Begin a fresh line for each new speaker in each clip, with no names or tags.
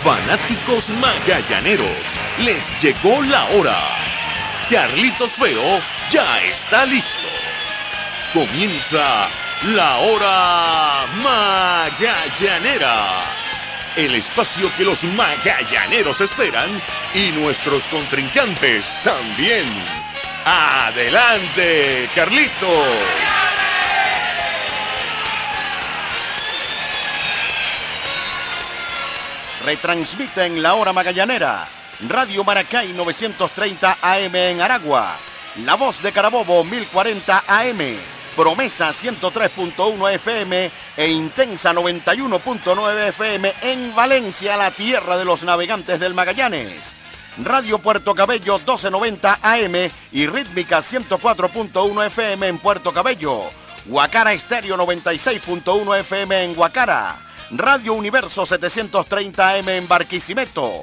Fanáticos magallaneros, les llegó la hora. Carlitos Feo ya está listo. Comienza la hora magallanera. El espacio que los magallaneros esperan y nuestros contrincantes también. ¡Adelante, Carlitos!
Retransmiten la hora magallanera. Radio Maracay 930 AM en Aragua. La Voz de Carabobo 1040 AM. Promesa 103.1 FM e Intensa 91.9 FM en Valencia, la tierra de los navegantes del Magallanes. Radio Puerto Cabello 1290 AM y Rítmica 104.1 FM en Puerto Cabello. Guacara Estéreo 96.1 FM en Guacara. Radio Universo 730 AM en Barquisimeto.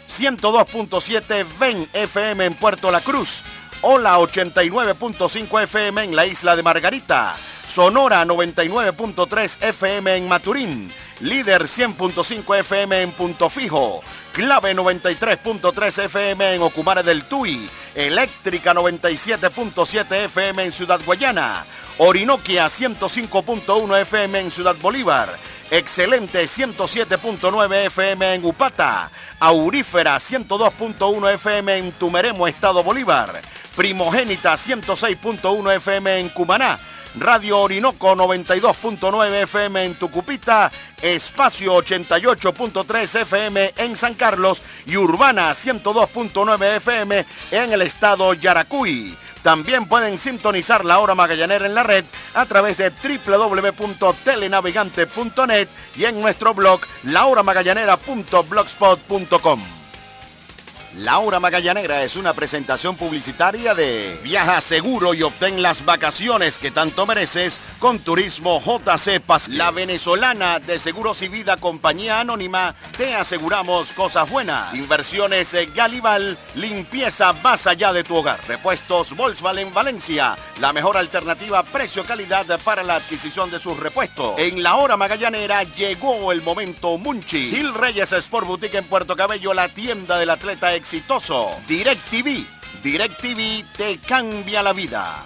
102.7 VEN FM en Puerto La Cruz. Hola 89.5 FM en la isla de Margarita. Sonora 99.3 FM en Maturín. Líder 100.5 FM en Punto Fijo. Clave 93.3 FM en Ocumare del Tuy. Eléctrica 97.7 FM en Ciudad Guayana. Orinoquia 105.1 FM en Ciudad Bolívar. Excelente 107.9 FM en Upata. Aurífera 102.1 FM en Tumeremo, Estado Bolívar. Primogénita 106.1 FM en Cumaná. Radio Orinoco 92.9 FM en Tucupita, Espacio 88.3 FM en San Carlos y Urbana 102.9 FM en el estado Yaracuy. También pueden sintonizar la hora magallanera en la red a través de www.telenavegante.net y en nuestro blog lahoramagallaneera.blogspot.com. La Hora Magallanera es una presentación publicitaria de Viaja seguro y obtén las vacaciones que tanto mereces con Turismo JC Paz. La venezolana de Seguros y Vida Compañía Anónima, te aseguramos cosas buenas. Inversiones Galival, limpieza más allá de tu hogar. Repuestos Volkswagen Valencia, la mejor alternativa precio-calidad para la adquisición de sus repuestos. En La Hora Magallanera llegó el momento Munchi. Gil Reyes Sport Boutique en Puerto Cabello, la tienda del atleta exitoso. DirecTV te cambia la vida.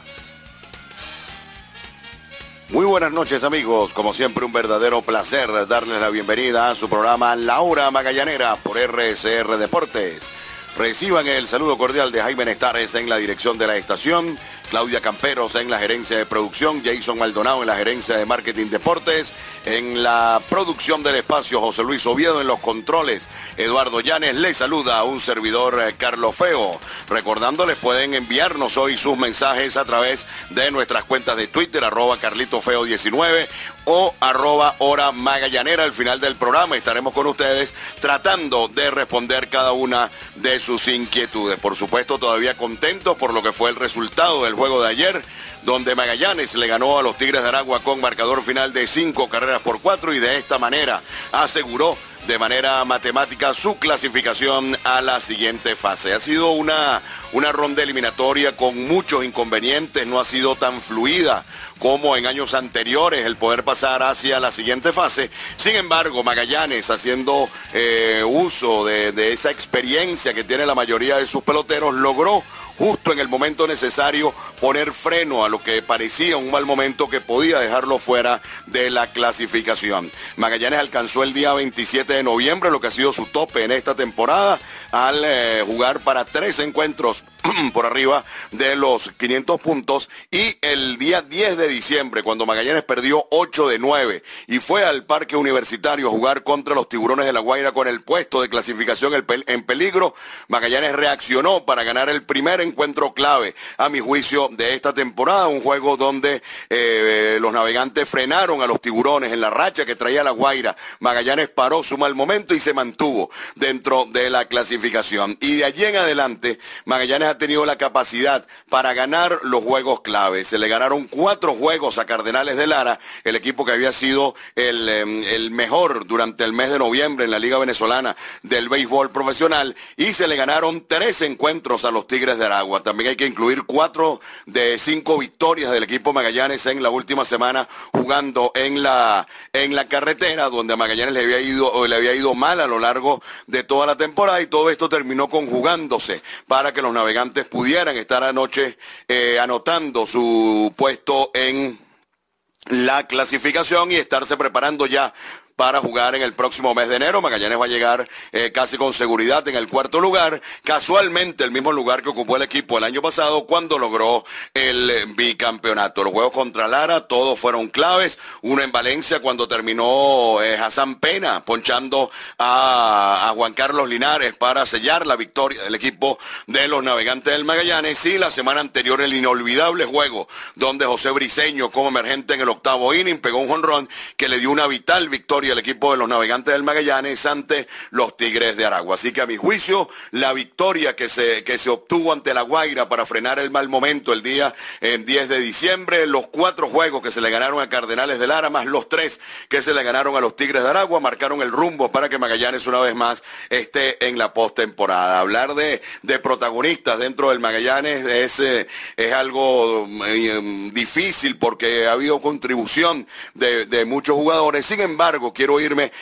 Muy buenas noches, amigos, como siempre un verdadero placer darles la bienvenida a su programa La Hora Magallanera por RCR Deportes. Reciban el saludo cordial de Jaime Nestares en la dirección de la estación, Claudia Camperos en la gerencia de producción, Jason Maldonado en la gerencia de marketing deportes, en la producción del espacio José Luis Oviedo, en los controles Eduardo Llanes. Les saluda a un servidor Carlos Feo. Recordándoles, pueden enviarnos hoy sus mensajes a través de nuestras cuentas de Twitter, @CarlitoFeo19 o @Hora Magallanera. Al final del programa estaremos con ustedes tratando de responder cada una de sus inquietudes. Por supuesto, todavía contentos por lo que fue el resultado del juego de ayer, donde Magallanes le ganó a los Tigres de Aragua con marcador final de 5-4 y de esta manera aseguró de manera matemática su clasificación a la siguiente fase. Ha sido una ronda eliminatoria con muchos inconvenientes, no ha sido tan fluida como en años anteriores el poder pasar hacia la siguiente fase. Sin embargo, Magallanes, haciendo uso de esa experiencia que tiene la mayoría de sus peloteros, logró justo en el momento necesario poner freno a lo que parecía un mal momento que podía dejarlo fuera de la clasificación. Magallanes alcanzó el día 27 de noviembre, lo que ha sido su tope en esta temporada, al jugar para 3 encuentros por arriba de los 500 puntos, y el día 10 de diciembre, cuando Magallanes perdió 8 de 9 y fue al Parque Universitario a jugar contra los Tiburones de La Guaira con el puesto de clasificación en peligro, Magallanes reaccionó para ganar el primer encuentro clave, a mi juicio, de esta temporada, un juego donde los navegantes frenaron a los Tiburones en la racha que traía La Guaira. Magallanes paró su mal momento y se mantuvo dentro de la clasificación, y de allí en adelante Magallanes ha tenido la capacidad para ganar los juegos claves. Se le ganaron 4 juegos a Cardenales de Lara, el equipo que había sido el mejor durante el mes de noviembre en la Liga Venezolana del béisbol profesional, y se le ganaron 3 encuentros a los Tigres de Aragua. También hay que incluir 4 de 5 victorias del equipo Magallanes en la última semana jugando en la carretera, donde a Magallanes le había ido mal a lo largo de toda la temporada, y todo esto terminó conjugándose para que los navegantes pudieran estar anoche anotando su puesto en la clasificación y estarse preparando ya para jugar en el próximo mes de enero. Magallanes va a llegar casi con seguridad en el 4º lugar, casualmente el mismo lugar que ocupó el equipo el año pasado cuando logró el bicampeonato. Los juegos contra Lara, todos fueron claves. Uno en Valencia cuando terminó Hassan Pena ponchando a Juan Carlos Linares para sellar la victoria del equipo de los Navegantes del Magallanes. Y la semana anterior el inolvidable juego donde José Briceño, como emergente en el 8º inning, pegó un jonrón que le dio una vital victoria al equipo de los Navegantes del Magallanes ante los Tigres de Aragua. Así que a mi juicio, la victoria que se obtuvo ante La Guaira para frenar el mal momento el día 10 de diciembre, los 4 juegos que se le ganaron a Cardenales de Lara, más los 3 que se le ganaron a los Tigres de Aragua, marcaron el rumbo para que Magallanes una vez más esté en la postemporada. Hablar de protagonistas dentro del Magallanes es algo difícil porque ha habido contribución de muchos jugadores. Sin embargo, quiero irme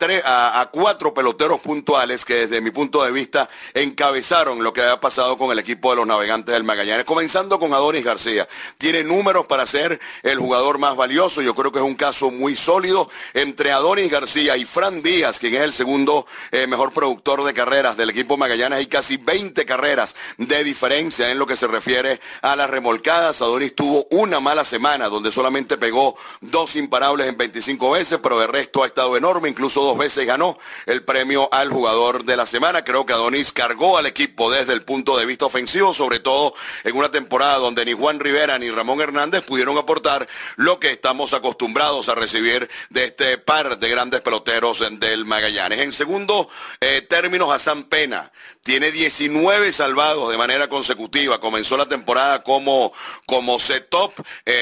a 4 peloteros puntuales que desde mi punto de vista encabezaron lo que ha pasado con el equipo de los Navegantes del Magallanes, comenzando con Adonis García. Tiene números para ser el jugador más valioso. Yo creo que es un caso muy sólido entre Adonis García y Fran Díaz, quien es el segundo mejor productor de carreras del equipo Magallanes. Hay casi 20 carreras de diferencia en lo que se refiere a las remolcadas. Adonis tuvo una mala semana donde solamente pegó 2 imparables en 25 veces, pero de resto ha estado enorme, incluso 2 veces ganó el premio al jugador de la semana. Creo que Adonis cargó al equipo desde el punto de vista ofensivo, sobre todo en una temporada donde ni Juan Rivera ni Ramón Hernández pudieron aportar lo que estamos acostumbrados a recibir de este par de grandes peloteros del Magallanes. En segundo término, Hassan Pena tiene 19 salvados de manera consecutiva. Comenzó la temporada como set-top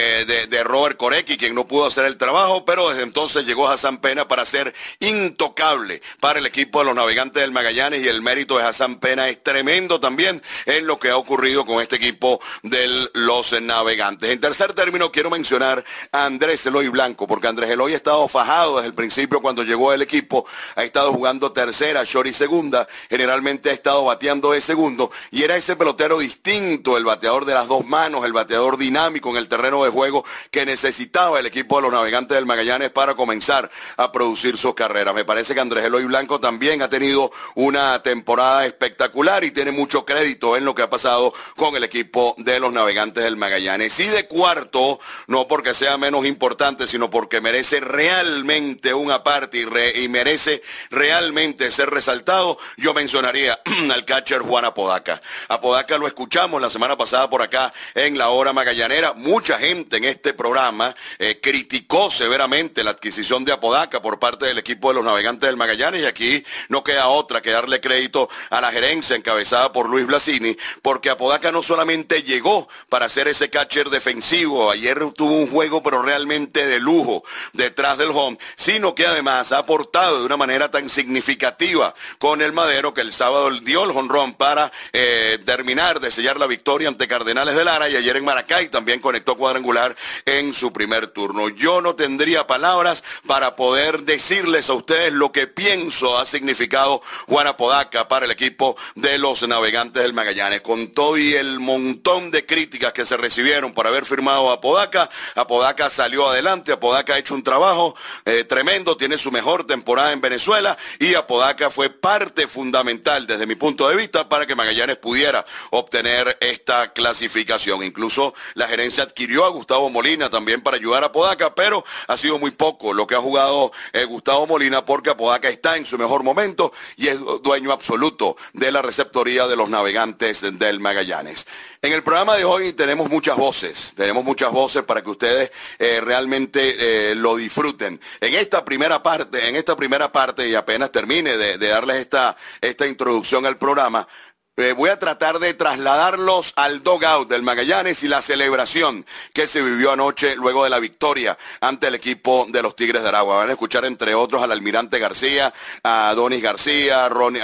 de Robert Korecki, quien no pudo hacer el trabajo, pero desde entonces llegó Hassan Pena para ser intocable para el equipo de los Navegantes del Magallanes, y el mérito de Hassan Pena es tremendo también en lo que ha ocurrido con este equipo de los Navegantes. En tercer término, quiero mencionar a Andrés Eloy Blanco, porque Andrés Eloy ha estado fajado desde el principio cuando llegó el equipo, ha estado jugando tercera, short y segunda, generalmente ha estado bateando de segundo, y era ese pelotero distinto, el bateador de las 2 manos, el bateador dinámico en el terreno de juego que necesitaba el equipo de los Navegantes del Magallanes para comenzar a producir sus carreras. Me parece que Andrés Eloy Blanco también ha tenido una temporada espectacular y tiene mucho crédito en lo que ha pasado con el equipo de los Navegantes del Magallanes. Y de cuarto, no porque sea menos importante, sino porque merece realmente un aparte y merece realmente ser resaltado, yo mencionaría al catcher Juan Apodaca. Apodaca lo escuchamos la semana pasada por acá en la hora magallanera. Mucha gente en este programa criticó severamente la adquisición de Apodaca por parte del equipo de los Navegantes del Magallanes, y aquí no queda otra que darle crédito a la gerencia encabezada por Luis Blasini, porque Apodaca no solamente llegó para ser ese catcher defensivo, ayer tuvo un juego pero realmente de lujo detrás del home, sino que además ha aportado de una manera tan significativa con el Madero que el sábado dio el jonrón para terminar de sellar la victoria ante Cardenales de Lara, y ayer en Maracay también conectó cuadrangular en su primer turno. Yo no tendría palabras para poder decirles a ustedes lo que pienso ha significado Juan Apodaca para el equipo de los Navegantes del Magallanes. Con todo y el montón de críticas que se recibieron por haber firmado a Apodaca, Apodaca salió adelante. Apodaca ha hecho un trabajo tremendo, tiene su mejor temporada en Venezuela, y Apodaca fue parte fundamental desde mi punto de vista para que Magallanes pudiera obtener esta clasificación. Incluso la gerencia adquirió a Gustavo Molina también para ayudar a Apodaca, pero ha sido muy poco lo que ha jugado Gustavo Molina, porque Apodaca está en su mejor momento y es dueño absoluto de la receptoría de los Navegantes del Magallanes. En el programa de hoy tenemos muchas voces para que ustedes realmente lo disfruten. En esta primera parte, y apenas termine de darles esta introducción al programa, voy a tratar de trasladarlos al dugout del Magallanes y la celebración que se vivió anoche luego de la victoria ante el equipo de los Tigres de Aragua. Van a escuchar entre otros al Almirante García, a Adonis García, Ronnie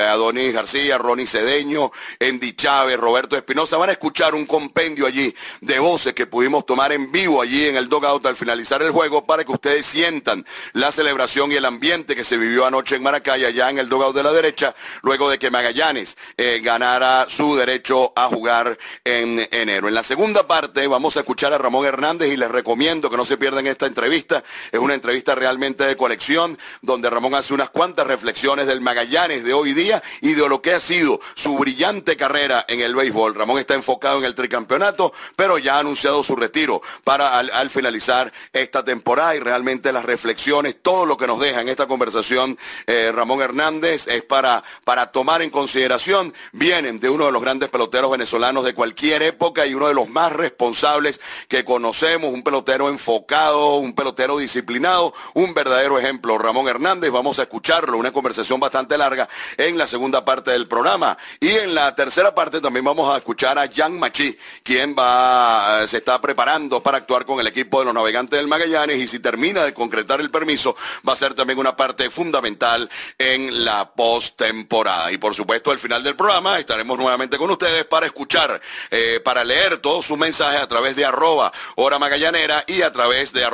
Cedeño, Andy Chávez, Roberto Espinosa. Van a escuchar un compendio allí de voces que pudimos tomar en vivo allí en el dugout al finalizar el juego para que ustedes sientan la celebración y el ambiente que se vivió anoche en Maracay, allá en el dugout de la derecha, luego de que Magallanes ganara su derecho a jugar en enero. En la segunda parte vamos a escuchar a Ramón Hernández y les recomiendo que no se pierdan esta entrevista. Es una entrevista realmente de colección donde Ramón hace unas cuantas reflexiones del Magallanes de hoy día y de lo que ha sido su brillante carrera en el béisbol. Ramón está enfocado en el tricampeonato, pero ya ha anunciado su retiro para al finalizar esta temporada, y realmente las reflexiones, todo lo que nos deja en esta conversación Ramón Hernández es para tomar en consideración. Vienen de uno de los grandes peloteros venezolanos de cualquier época y uno de los más responsables que conocemos, un pelotero enfocado, un pelotero disciplinado, un verdadero ejemplo. Ramón Hernández, vamos a escucharlo, una conversación bastante larga en la segunda parte del programa. Y en la tercera parte también vamos a escuchar a Jan Machi, quien se está preparando para actuar con el equipo de los Navegantes del Magallanes, y si termina de concretar el permiso, va a ser también una parte fundamental en la postemporada. Y por supuesto, al final del programa estaremos nuevamente con ustedes para escuchar, para leer todos sus mensajes a través de @Hora Magallanera y a través de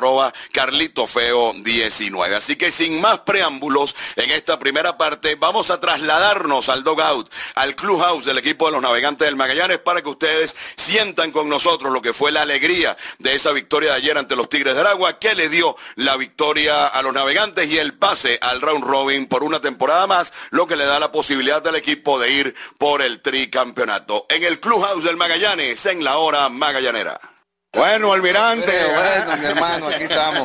@CarlitoFeo19. Así que sin más preámbulos, en esta primera parte vamos a trasladarnos al dugout, al clubhouse del equipo de los Navegantes del Magallanes, para que ustedes sientan con nosotros lo que fue la alegría de esa victoria de ayer ante los Tigres de Aragua, que le dio la victoria a los Navegantes y el pase al round robin por una temporada más, lo que le da la posibilidad al equipo de ir por el tricampeonato. En el clubhouse del Magallanes, en la Hora Magallanera. Bueno, Almirante.
Bueno, mi hermano, aquí estamos.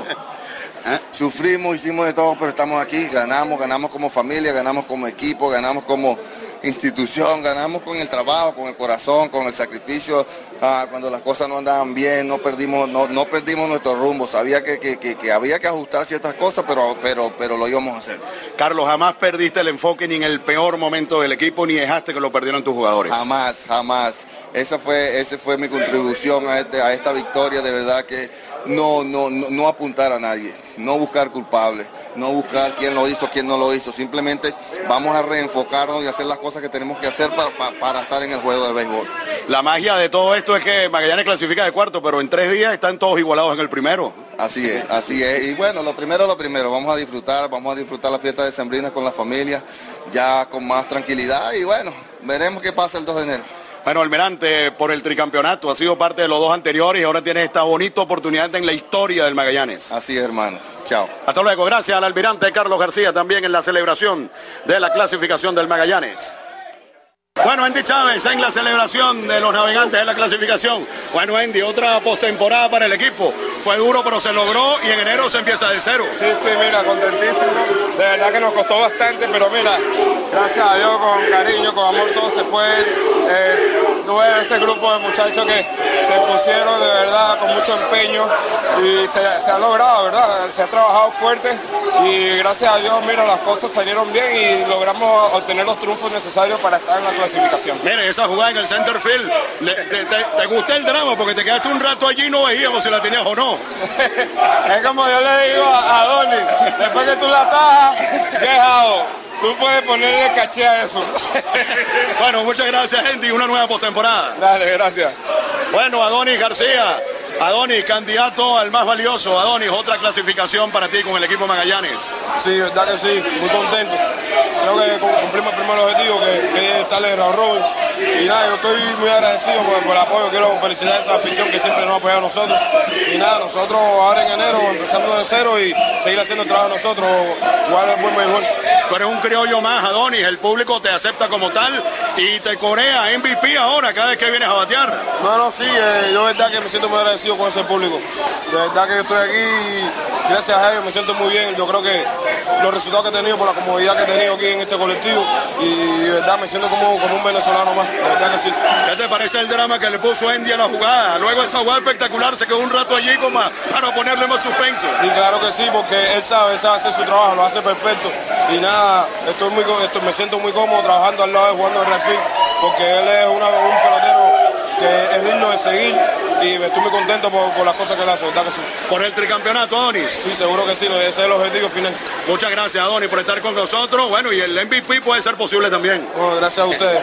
Sufrimos, hicimos de todo, pero estamos aquí, ganamos como familia, ganamos como equipo, ganamos como institución, ganamos con el trabajo, con el corazón, con el sacrificio. Cuando las cosas no andaban bien, no perdimos nuestro rumbo. Sabía que había que ajustar ciertas cosas, pero lo íbamos a hacer.
Carlos, jamás perdiste el enfoque ni en el peor momento del equipo, ni dejaste que lo perdieran tus jugadores.
Jamás. Esa fue mi contribución a esta victoria, de verdad, que no apuntar a nadie, no buscar culpables, no buscar quién lo hizo, quién no lo hizo. Simplemente vamos a reenfocarnos y hacer las cosas que tenemos que hacer para estar en el juego del béisbol.
La magia de todo esto es que Magallanes clasifica de cuarto, pero en 3 días están todos igualados en el primero.
Así es. Y bueno, lo primero, vamos a disfrutar la fiesta de Sembrinas con la familia, ya con más tranquilidad, y bueno, veremos qué pasa el 2 de enero.
Bueno, Almirante, por el tricampeonato, ha sido parte de los 2 anteriores y ahora tienes esta bonita oportunidad en la historia del Magallanes.
Así es, hermanos. Chao.
Hasta luego. Gracias al Almirante Carlos García también en la celebración de la clasificación del Magallanes. Bueno, Andy Chávez en la celebración de los Navegantes en la clasificación. Bueno, Andy, otra postemporada para el equipo. Fue duro, pero se logró y en enero se empieza de cero.
Sí, mira, contentísimo. De verdad que nos costó bastante, pero mira, gracias a Dios, con cariño, con amor, todo se fue. Tuve ese grupo de muchachos que se pusieron de verdad con mucho empeño y se ha logrado, ¿verdad? Se ha trabajado fuerte y gracias a Dios, mira, las cosas salieron bien y logramos obtener los triunfos necesarios para estar en la clasificación.
Mire, esa jugada en el center field, ¿te gustó el drama? Porque te quedaste un rato allí y no veíamos si la tenías o no.
Es como yo le digo a Donny, después que tú la tajas, dejado. Tú puedes ponerle caché a eso.
Bueno, muchas gracias, Andy. Una nueva postemporada.
Dale, gracias.
Bueno, Adonis García. Adonis, candidato al más valioso. Adonis, otra clasificación para ti con el equipo Magallanes.
Sí, verdad que sí, muy contento. Creo que cumplimos el primer objetivo, que es estar en el round robin. Y nada, yo estoy muy agradecido por el apoyo. Quiero felicitar a esa afición que siempre nos ha apoyado a nosotros. Y nada, nosotros ahora en enero empezando de cero y seguir haciendo el trabajo de nosotros, jugar el buen béisbol.
Tú eres un criollo más, Adonis. El público te acepta como tal y te corea MVP ahora cada vez que vienes a batear.
No, sí, yo de verdad que me siento muy agradecido con ese público. De verdad que estoy aquí y gracias a ellos me siento muy bien. Yo creo que los resultados que he tenido por la comodidad que he tenido aquí en este colectivo y de verdad me siento como un venezolano más. De verdad que sí.
¿Qué te parece el drama que le puso Andy a la jugada? Luego esa jugada espectacular se quedó un rato allí como para ponerle más suspenso.
Sí, claro que sí, porque él sabe hacer su trabajo, lo hace perfecto. Y nada, me siento muy cómodo trabajando al lado de jugando el refil. porque él es un pelotero que es digno de seguir y estoy muy contento por las cosas que él hace, ¿verdad que sí?
Por el tricampeonato, Adonis.
Sí, seguro que sí, ese es el objetivo final.
Muchas gracias, Adonis, por estar con nosotros. Bueno, y el MVP puede ser posible también.
Bueno, gracias a ustedes.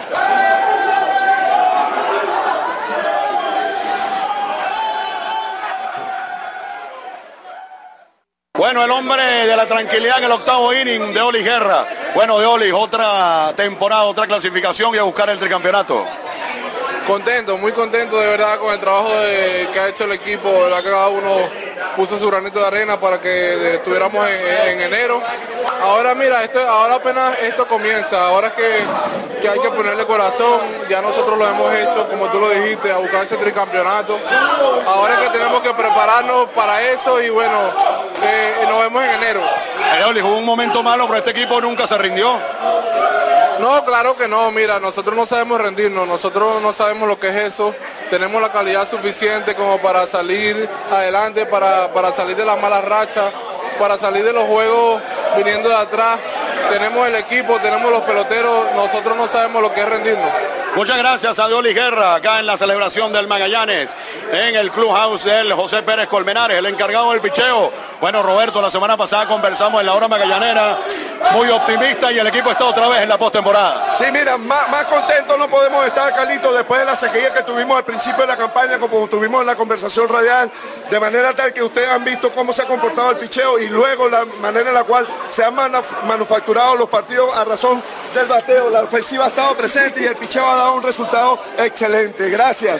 Bueno, el hombre de la tranquilidad en el octavo inning de Oli Guerra. Bueno, de Oli, otra temporada, otra clasificación y a buscar el tricampeonato.
Contento, muy contento de verdad con el trabajo que ha hecho el equipo, de verdad que cada uno puso su granito de arena para que estuviéramos en enero. Ahora mira, ahora apenas esto comienza, ahora es que hay que ponerle corazón, ya nosotros lo hemos hecho, como tú lo dijiste, a buscar ese tricampeonato. Ahora es que tenemos que prepararnos para eso y bueno, nos vemos en enero.
Oli, hubo un momento malo, pero este equipo nunca se rindió.
No, claro que no, mira, nosotros no sabemos rendirnos, nosotros no sabemos lo que es eso, tenemos la calidad suficiente como para salir adelante, para salir de las malas rachas, para salir de los juegos viniendo de atrás, tenemos el equipo, tenemos los peloteros, nosotros no sabemos lo que es rendirnos.
Muchas gracias a Oli Guerra, acá en la celebración del Magallanes, en el clubhouse del José Pérez Colmenares, el encargado del picheo. Bueno, Roberto, la semana pasada conversamos en la hora magallanera, muy optimista y el equipo está otra vez en la postemporada.
Sí, mira, más contentos no podemos estar, Carlito, después de la sequía que tuvimos al principio de la campaña, como tuvimos en la conversación radial, de manera tal que ustedes han visto cómo se ha comportado el picheo y luego la manera en la cual se han manufacturado los partidos a razón del bateo. La ofensiva ha estado presente y el picheo ha dado un resultado excelente. Gracias.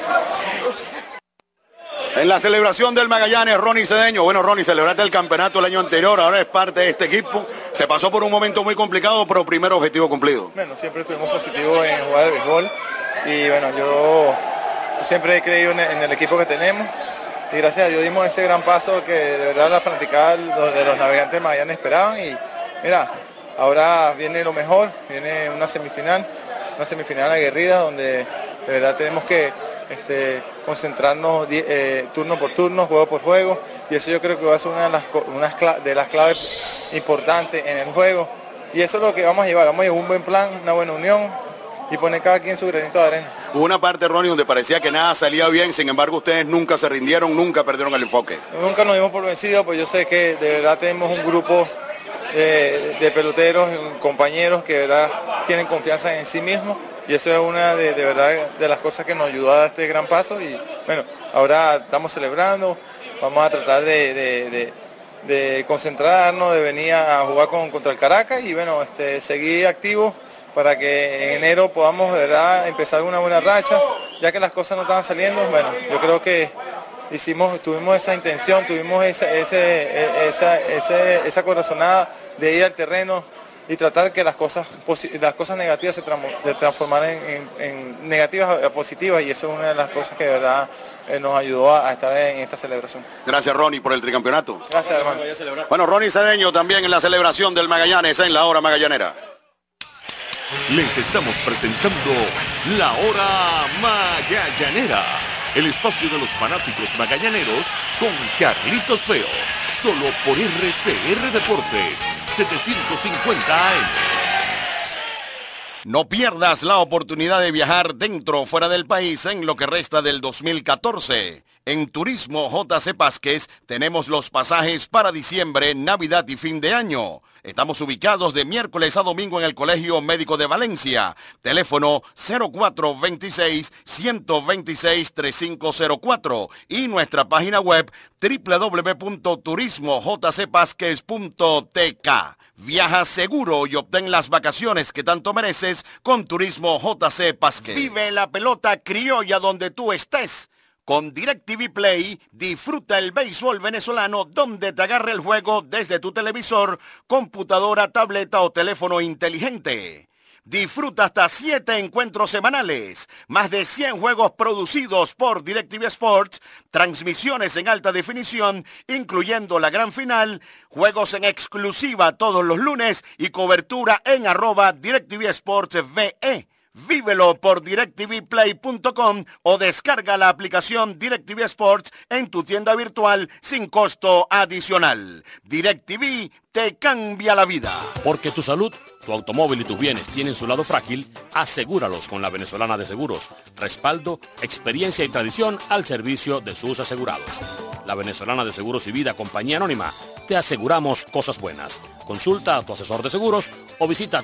En la celebración del Magallanes, Ronnie Cedeño. Bueno, Ronnie, celebraste el campeonato el año anterior, ahora es parte de este equipo. Se pasó por un momento muy complicado, pero primer objetivo cumplido.
Bueno, siempre estuvimos positivos en jugar al béisbol y bueno, yo siempre he creído en el equipo que tenemos y gracias a Dios dimos ese gran paso que de verdad la fanaticada de los Navegantes de Magallanes esperaban y mira, ahora viene lo mejor, viene una semifinal aguerrida donde de verdad tenemos que concentrarnos turno por turno, juego por juego y eso yo creo que va a ser una de las claves importantes en el juego y eso es lo que vamos a llevar un buen plan, una buena unión y poner cada quien su granito de arena.
Hubo una parte, Ronnie, donde parecía que nada salía bien, sin embargo ustedes nunca se rindieron, nunca perdieron el enfoque.
Nunca nos dimos por vencidos, pues yo sé que de verdad tenemos un grupo de peloteros, compañeros que de verdad tienen confianza en sí mismos y eso es una de verdad de las cosas que nos ayudó a dar este gran paso y bueno, ahora estamos celebrando, vamos a tratar de concentrarnos, de venir a jugar contra el Caracas y bueno, seguir activos para que en enero podamos de verdad empezar una buena racha, ya que las cosas no estaban saliendo, bueno, yo creo que tuvimos esa intención, tuvimos esa corazonada de ir al terreno y tratar que las cosas negativas se transformaran en negativas a positivas y eso es una de las cosas que de verdad nos ayudó a estar en esta celebración.
Gracias, Ronnie, por el tricampeonato.
Gracias, hermano.
Bueno, Ronnie Cedeño también en la celebración del Magallanes en la hora magallanera.
Les estamos presentando la hora magallanera, el espacio de los fanáticos magallaneros con Carlitos Feo, solo por RCR Deportes 750 AM.
No pierdas la oportunidad de viajar dentro o fuera del país en lo que resta del 2014. En Turismo JC Pásquez tenemos los pasajes para diciembre, Navidad y fin de año. Estamos ubicados de miércoles a domingo en el Colegio Médico de Valencia. Teléfono 0426-126-3504 y nuestra página web www.turismojcpasquez.tk. Viaja seguro y obtén las vacaciones que tanto mereces con Turismo JC Pásquez. Vive la pelota criolla donde tú estés. Con DirecTV Play, disfruta el béisbol venezolano donde te agarre el juego desde tu televisor, computadora, tableta o teléfono inteligente. Disfruta hasta 7 encuentros semanales, más de 100 juegos producidos por DirecTV Sports, transmisiones en alta definición, incluyendo la gran final, juegos en exclusiva todos los lunes y cobertura en @DirecTV Sports VE. Vívelo por directvplay.com o descarga la aplicación DirecTV Sports en tu tienda virtual sin costo adicional. DirecTV te cambia la vida.
Porque tu salud tu automóvil y tus bienes tienen su lado frágil, asegúralos con la Venezolana de Seguros. Respaldo, experiencia y tradición al servicio de sus asegurados. La Venezolana de Seguros y Vida, compañía anónima. Te aseguramos cosas buenas. Consulta a tu asesor de seguros o visita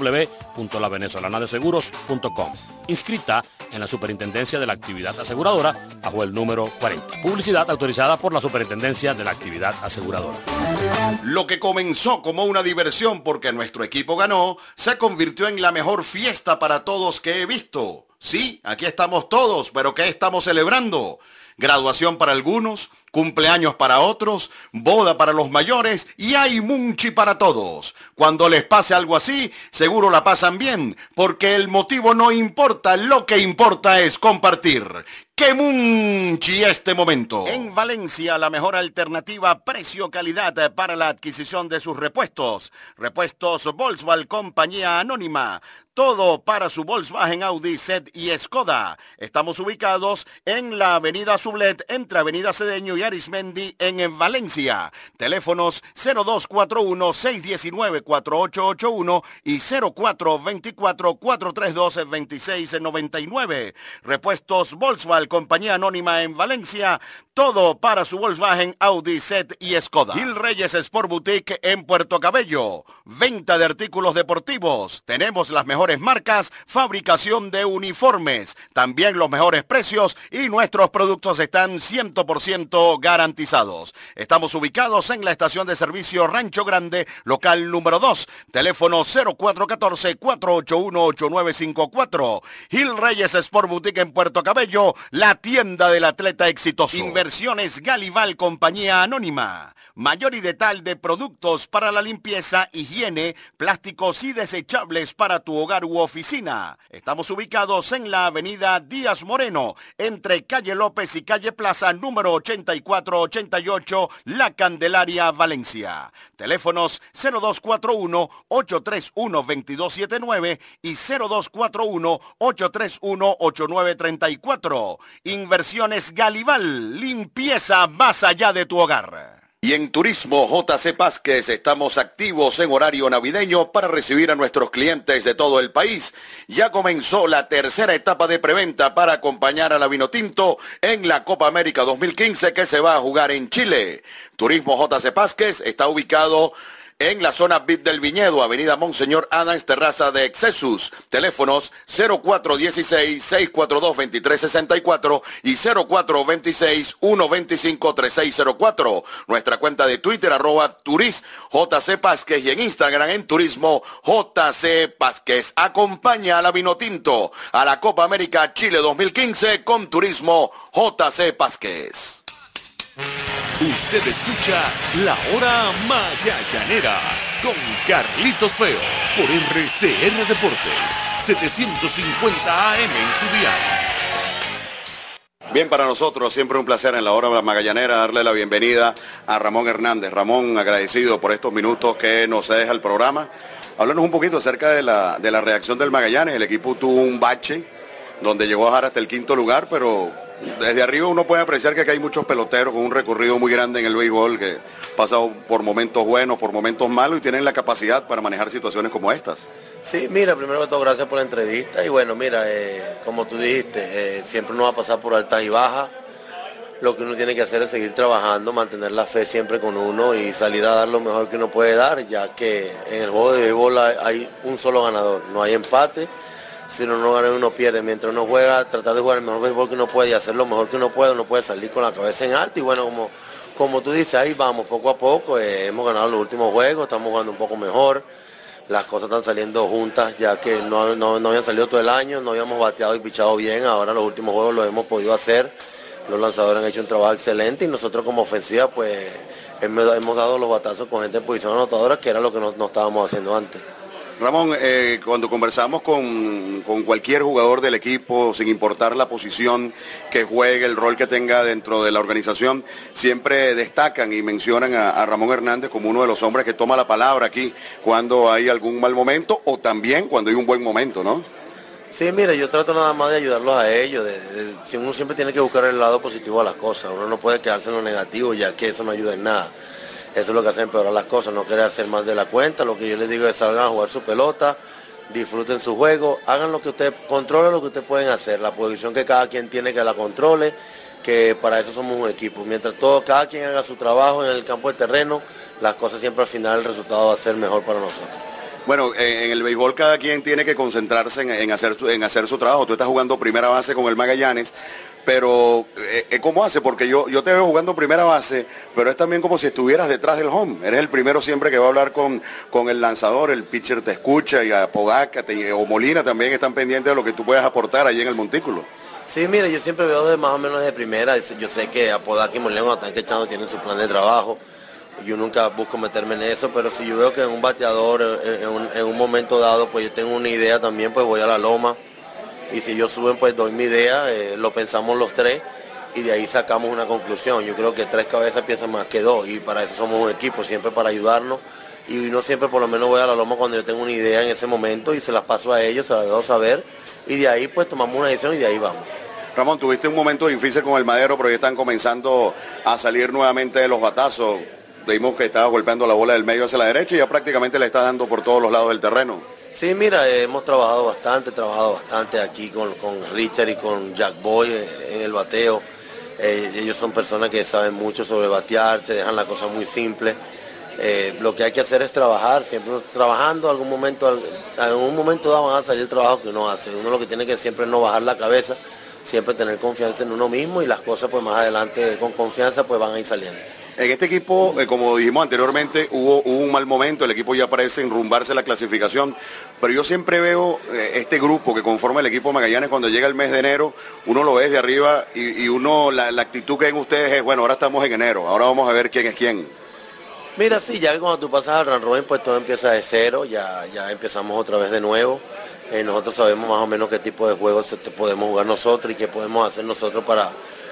www.lavenezolanadeseguros.com. Inscrita en la Superintendencia de la Actividad Aseguradora bajo el número 40. Publicidad autorizada por la Superintendencia de la Actividad Aseguradora.
Lo que comenzó como una diversión porque nuestro equipo ganó, se convirtió en la mejor fiesta para todos que he visto. Sí, aquí estamos todos, pero ¿qué estamos celebrando? Graduación para algunos, cumpleaños para otros, boda para los mayores y hay munchi para todos. Cuando les pase algo así, seguro la pasan bien, porque el motivo no importa, lo que importa es compartir. ¡Qué munchi este momento! En Valencia, la mejor alternativa precio-calidad para la adquisición de sus repuestos. Repuestos Volkswagen, compañía anónima. Todo para su Volkswagen, Audi, Seat y Skoda. Estamos ubicados en la avenida Sublet, entre avenida Cedeño y Arismendi, en Valencia. Teléfonos 0241-619-4881 y 0424-432-2699. Repuestos Volkswagen, compañía anónima en Valencia. Todo para su Volkswagen, Audi, Seat y Skoda. Gil Reyes Sport Boutique en Puerto Cabello. Venta de artículos deportivos. Tenemos las mejores marcas, fabricación de uniformes, también los mejores precios y nuestros productos están 100% garantizados. Estamos ubicados en la estación de servicio Rancho Grande, local número 2, teléfono 0414-481-8954. Gil Reyes Sport Boutique en Puerto Cabello, la tienda del atleta exitoso. Inversiones Galival, compañía anónima. Mayor y detal de productos para la limpieza, higiene, plásticos y desechables para tu hogar u oficina. Estamos ubicados en la avenida Díaz Moreno, entre calle López y calle Plaza, número 8488, La Candelaria, Valencia. Teléfonos 0241-831-2279 y 0241-831-8934. Inversiones Galival, limpieza más allá de tu hogar. Y en Turismo JC Pásquez estamos activos en horario navideño para recibir a nuestros clientes de todo el país. Ya comenzó la tercera etapa de preventa para acompañar a la Vinotinto en la Copa América 2015 que se va a jugar en Chile. Turismo JC Pásquez está ubicado en la zona VIP del Viñedo, avenida Monseñor Adams, terraza de Excesus. Teléfonos 0416-642-2364 y 0426-125-3604. Nuestra cuenta de Twitter, @turisjc Pásquez, y en Instagram en Turismo JC Pásquez. Acompaña a la Vinotinto a la Copa América Chile 2015 con Turismo JC Pásquez.
Usted escucha La Hora Magallanera con Carlitos Feo por RCN Deportes, 750 AM en su dial.
Bien, para nosotros siempre un placer en La Hora Magallanera darle la bienvenida a Ramón Hernández. Ramón, agradecido por estos minutos que nos deja el programa. Háblanos un poquito acerca de la reacción del Magallanes. El equipo tuvo un bache donde llegó a bajar hasta el 5º lugar, pero desde arriba uno puede apreciar que aquí hay muchos peloteros con un recorrido muy grande en el béisbol que han pasado por momentos buenos, por momentos malos y tienen la capacidad para manejar situaciones como estas.
Sí, mira, primero que todo gracias por la entrevista y bueno, mira, como tú dijiste, siempre uno va a pasar por altas y bajas. Lo que uno tiene que hacer es seguir trabajando, mantener la fe siempre con uno y salir a dar lo mejor que uno puede dar, ya que en el juego de béisbol hay un solo ganador, no hay empate. Si uno no gana, uno pierde. Mientras uno juega, tratar de jugar el mejor béisbol que uno puede y hacer lo mejor que uno puede salir con la cabeza en alto. Y bueno, como tú dices, ahí vamos poco a poco. Hemos ganado los últimos juegos, estamos jugando un poco mejor. Las cosas están saliendo juntas, ya que no habían salido todo el año, no habíamos bateado y pichado bien. Ahora los últimos juegos los hemos podido hacer. Los lanzadores han hecho un trabajo excelente y nosotros como ofensiva, pues, hemos dado los batazos con gente en posición anotadora, que era lo que no estábamos haciendo antes.
Ramón, cuando conversamos con cualquier jugador del equipo, sin importar la posición que juegue, el rol que tenga dentro de la organización, siempre destacan y mencionan a Ramón Hernández como uno de los hombres que toma la palabra aquí cuando hay algún mal momento o también cuando hay un buen momento, ¿no?
Sí, mira, yo trato nada más de ayudarlos a ellos, uno siempre tiene que buscar el lado positivo a las cosas, uno no puede quedarse en lo negativo ya que eso no ayuda en nada. eso es lo que hace empeorar las cosas, no querer hacer más de la cuenta. Lo que yo les digo es salgan a jugar su pelota, disfruten su juego, hagan lo que ustedes, controlen lo que ustedes pueden hacer, la posición que cada quien tiene que la controle, que para eso somos un equipo. Mientras cada quien haga su trabajo en el campo de terreno, las cosas siempre al final el resultado va a ser mejor para nosotros.
Bueno, en el béisbol cada quien tiene que concentrarse en hacer su trabajo. Tú estás jugando primera base con el Magallanes, pero ¿cómo hace? Porque yo te veo jugando primera base, pero es también como si estuvieras detrás del home. Eres el primero siempre que va a hablar con el lanzador, el pitcher te escucha, y a Podaca o Molina también están pendientes de lo que tú puedas aportar allí en el montículo.
Sí, mire, yo siempre veo más o menos de primera. Yo sé que a Podaca y Molina cuando están echando tienen su plan de trabajo. Yo nunca busco meterme en eso, pero si yo veo que en un bateador, en un momento dado, pues yo tengo una idea también, pues voy a la loma. Y si ellos suben, pues doy mi idea, lo pensamos los tres y de ahí sacamos una conclusión. Yo creo que 3 cabezas piensan más que 2 y para eso somos un equipo, siempre para ayudarnos. Y no siempre por lo menos voy a la loma cuando yo tengo una idea en ese momento y se las paso a ellos, se las dejo saber y de ahí pues tomamos una decisión y de ahí vamos.
Ramón, tuviste un momento difícil con el Madero, pero ya están comenzando a salir nuevamente de los batazos. Vimos que estaba golpeando la bola del medio hacia la derecha y ya prácticamente le está dando por todos los lados del terreno.
Sí, mira, hemos trabajado bastante aquí con Richard y con Jack Boy en el bateo. Ellos son personas que saben mucho sobre batear, te dejan la cosa muy simple. Lo que hay que hacer es trabajar, siempre trabajando, algún momento dado van a salir el trabajo que uno hace. Uno lo que tiene que siempre es no bajar la cabeza, siempre tener confianza en uno mismo y las cosas pues más adelante con confianza pues van a ir saliendo.
En este equipo, como dijimos anteriormente, hubo un mal momento, el equipo ya parece enrumbarse la clasificación, pero yo siempre veo este grupo que conforma el equipo Magallanes cuando llega el mes de enero, uno lo ve de arriba y uno, la actitud que ven ustedes es, bueno, ahora estamos en enero, ahora vamos a ver quién es quién.
Mira, sí, ya que cuando tú pasas al round robin, pues todo empieza de cero, ya empezamos otra vez de nuevo. Nosotros sabemos más o menos qué tipo de juegos podemos jugar nosotros y qué podemos hacer nosotros para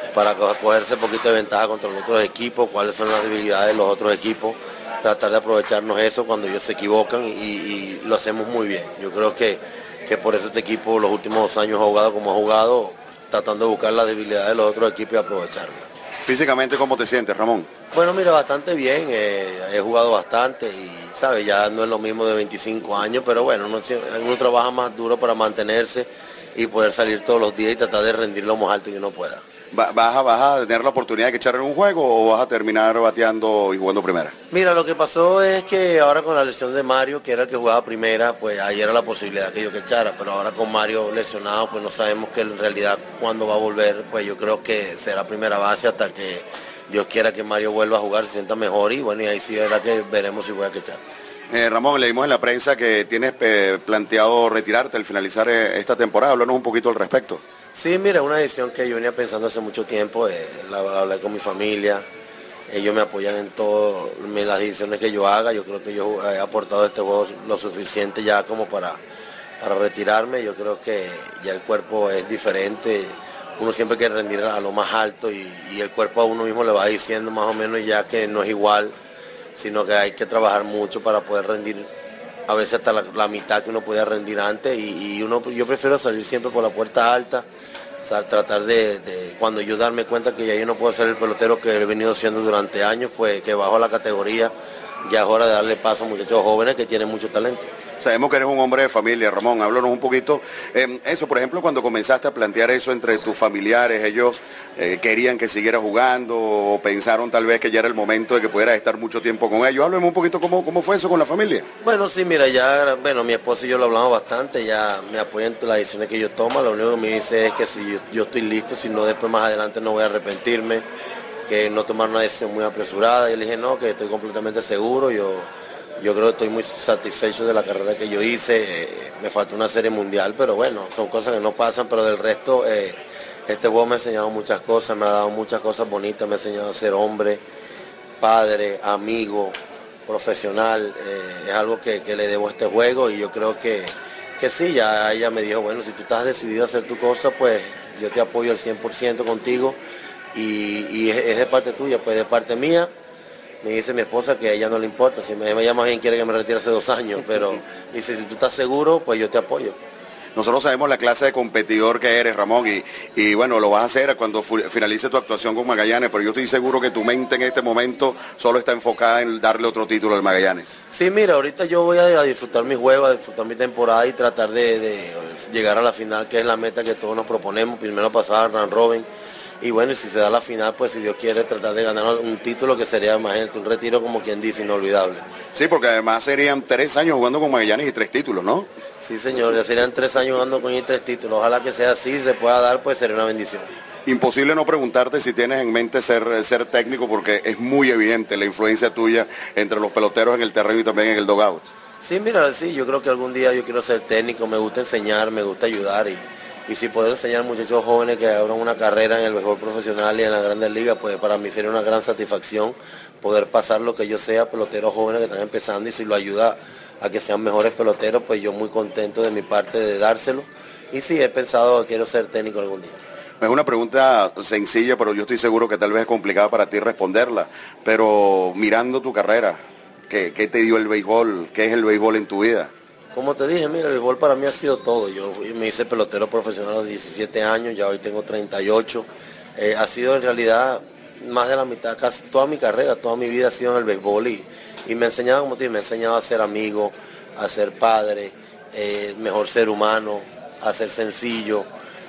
cogerse un poquito de ventaja contra los otros equipos, cuáles son las debilidades de los otros equipos, tratar de aprovecharnos eso cuando ellos se equivocan y lo hacemos muy bien. Yo creo que por eso este equipo los últimos 2 años ha jugado como ha jugado, tratando de buscar las debilidades de los otros equipos y aprovecharlas.
Físicamente, ¿cómo te sientes, Ramón?
Bueno, mira, bastante bien, he jugado bastante y, ¿sabes? Ya no es lo mismo de 25 años, pero bueno, uno trabaja más duro para mantenerse y poder salir todos los días y tratar de rendir lo más alto que uno pueda.
¿Vas a tener la oportunidad de echarle un juego o vas a terminar bateando y jugando primera?
Mira, lo que pasó es que ahora con la lesión de Mario, que era el que jugaba primera, pues ahí era la posibilidad que yo echara, pero ahora con Mario lesionado, pues no sabemos que en realidad cuándo va a volver, pues yo creo que será primera base hasta que Dios quiera que Mario vuelva a jugar, se sienta mejor y bueno, y ahí sí verá que veremos si voy a echar.
Ramón, leímos en la prensa que tienes planteado retirarte al finalizar esta temporada, háblanos un poquito al respecto.
Sí, mira, una decisión que yo venía pensando hace mucho tiempo, la hablé con mi familia, ellos me apoyan en todas las decisiones que yo haga, yo creo que yo he aportado a este juego lo suficiente ya como para retirarme, yo creo que ya el cuerpo es diferente, uno siempre quiere rendir a lo más alto y el cuerpo a uno mismo le va diciendo más o menos ya que no es igual, sino que hay que trabajar mucho para poder rendir a veces hasta la mitad que uno podía rendir antes y yo prefiero salir siempre por la puerta alta, o sea, tratar de cuando yo darme cuenta que ya yo no puedo ser el pelotero que he venido siendo durante años, pues que bajo la categoría, ya es hora de darle paso a muchachos jóvenes que tienen mucho talento.
Sabemos que eres un hombre de familia, Ramón, háblanos un poquito. Eso, por ejemplo, cuando comenzaste a plantear eso entre tus familiares, ellos querían que siguieras jugando o pensaron tal vez que ya era el momento de que pudieras estar mucho tiempo con ellos. Háblame un poquito cómo fue eso con la familia.
Bueno, sí, mira, mi esposo y yo lo hablamos bastante, ya me apoyan en las decisiones que yo tomo, lo único que me dice es que si yo estoy listo, si no después más adelante no voy a arrepentirme, que no tomar una decisión muy apresurada. Y le dije, no, que estoy completamente seguro, yo creo que estoy muy satisfecho de la carrera que yo hice, me falta una serie mundial, pero bueno, son cosas que no pasan, pero del resto, este juego me ha enseñado muchas cosas, me ha dado muchas cosas bonitas, me ha enseñado a ser hombre, padre, amigo, profesional, es algo que le debo a este juego y yo creo que sí, ya ella me dijo, bueno, si tú estás decidido a hacer tu cosa, pues yo te apoyo al 100% contigo y es de parte tuya, pues de parte mía. Me dice mi esposa que a ella no le importa, si me llama bien quiere que me retire hace 2 años, pero dice, si tú estás seguro, pues yo te apoyo.
nosotros sabemos la clase de competidor que eres, Ramón, y bueno, lo vas a hacer cuando finalice tu actuación con Magallanes, pero yo estoy seguro que tu mente en este momento solo está enfocada en darle otro título al Magallanes.
Sí, mira, ahorita yo voy a disfrutar mi juego, a disfrutar mi temporada y tratar de llegar a la final, que es la meta que todos nos proponemos, primero pasar al round robin. Y bueno, y si se da la final, pues si Dios quiere tratar de ganar un título que sería, imagínate, un retiro como quien dice, inolvidable.
Sí, porque además serían 3 años jugando con Magallanes y 3 títulos, ¿no?
Sí, señor, ya serían 3 años jugando con 3 títulos. Ojalá que sea así, se pueda dar, pues sería una bendición.
Imposible no preguntarte si tienes en mente ser técnico, porque es muy evidente la influencia tuya entre los peloteros en el terreno y también en el dugout.
Sí, mira, sí, yo creo que algún día yo quiero ser técnico, me gusta enseñar, me gusta ayudar y si poder enseñar a muchachos jóvenes que abran una carrera en el béisbol profesional y en las grandes ligas, pues para mí sería una gran satisfacción poder pasar lo que yo sea a peloteros jóvenes que están empezando y si lo ayuda a que sean mejores peloteros, pues yo muy contento de mi parte de dárselo. Y sí, he pensado que quiero ser técnico algún día.
Es una pregunta sencilla, pero yo estoy seguro que tal vez es complicada para ti responderla. Pero mirando tu carrera, ¿qué te dio el béisbol? ¿Qué es el béisbol en tu vida?
Como te dije, mira, el béisbol para mí ha sido todo. Yo me hice pelotero profesional a los 17 años, ya hoy tengo 38. Ha sido en realidad más de la mitad, casi toda mi carrera, toda mi vida ha sido en el béisbol y me ha enseñado, como te dije, me ha enseñado a ser amigo, a ser padre, mejor ser humano, a ser sencillo.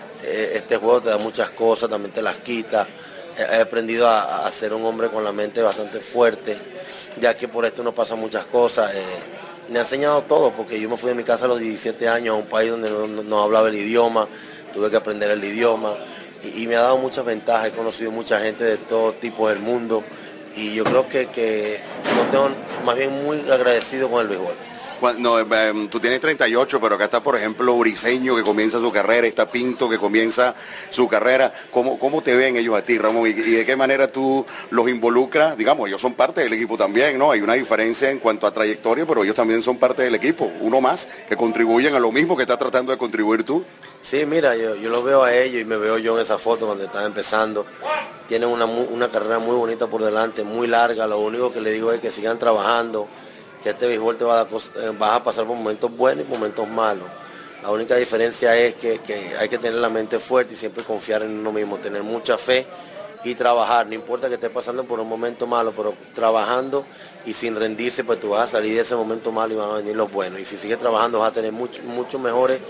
Este juego te da muchas cosas, también te las quita. He aprendido a ser un hombre con la mente bastante fuerte, ya que por esto nos pasan muchas cosas. Me ha enseñado todo, porque yo me fui de mi casa a los 17 años a un país donde no hablaba el idioma, tuve que aprender el idioma y me ha dado muchas ventajas, he conocido mucha gente de todo tipo del mundo y yo creo que no tengo, más bien muy agradecido con el béisbol.
No, tú tienes 38, pero acá está, por ejemplo, Briseño, que comienza su carrera, está Pinto, que comienza su carrera. ¿Cómo te ven ellos a ti, Ramón? ¿Y de qué manera tú los involucras? Digamos, ellos son parte del equipo también, ¿no? Hay una diferencia en cuanto a trayectoria, pero ellos también son parte del equipo. Uno más, que contribuyen a lo mismo que estás tratando de contribuir tú.
Sí, mira, yo los veo a ellos y me veo yo en esa foto cuando están empezando. Tienen una carrera muy bonita por delante, muy larga. Lo único que les digo es que sigan trabajando, que este béisbol vas a pasar por momentos buenos y momentos malos. La única diferencia es que hay que tener la mente fuerte y siempre confiar en uno mismo, tener mucha fe y trabajar. No importa que estés pasando por un momento malo, pero trabajando y sin rendirse, pues tú vas a salir de ese momento malo y van a venir los buenos. Y si sigues trabajando vas a tener muchos mejores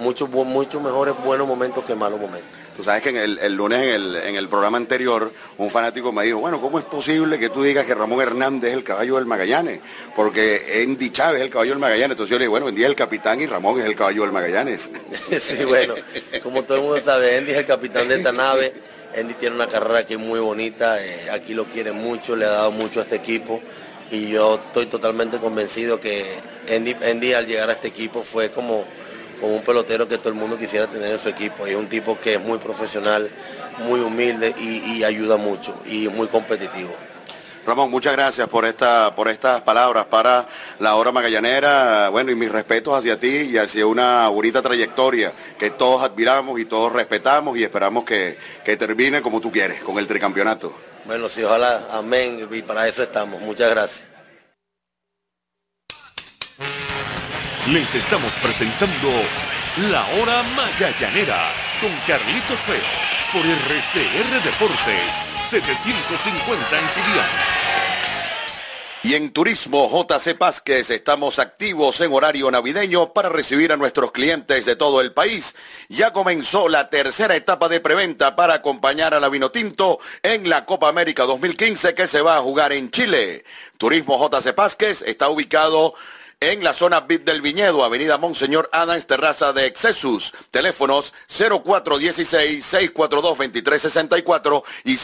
buenos momentos que malos momentos.
Tú sabes que el lunes en el programa anterior, un fanático me dijo, bueno, ¿cómo es posible que tú digas que Ramón Hernández es el caballo del Magallanes? Porque Andy Chávez es el caballo del Magallanes. Entonces yo le digo, bueno, Andy es el capitán y Ramón es el caballo del Magallanes.
Sí, bueno, como todo el mundo sabe, Andy es el capitán de esta nave. Andy tiene una carrera aquí muy bonita, aquí lo quiere mucho, le ha dado mucho a este equipo y yo estoy totalmente convencido que Andy al llegar a este equipo fue como un pelotero que todo el mundo quisiera tener en su equipo. Es un tipo que es muy profesional, muy humilde y ayuda mucho y es muy competitivo.
Ramón, muchas gracias por estas palabras para la hora magallanera. Bueno, y mis respetos hacia ti y hacia una bonita trayectoria que todos admiramos y todos respetamos y esperamos que termine como tú quieres, con el tricampeonato.
Bueno, sí, ojalá, amén, y para eso estamos. Muchas gracias.
Les estamos presentando La Hora Magallanera con Carlitos Feo por RCR Deportes 750 en Siriano.
Y en Turismo JC Pásquez estamos activos en horario navideño para recibir a nuestros clientes de todo el país. Ya comenzó la tercera etapa de preventa para acompañar a la Vinotinto en la Copa América 2015 que se va a jugar en Chile. Turismo JC Pásquez está ubicado en la zona VIP del Viñedo, avenida Monseñor Adams, terraza de Excesus. Teléfonos 0416-642-2364 y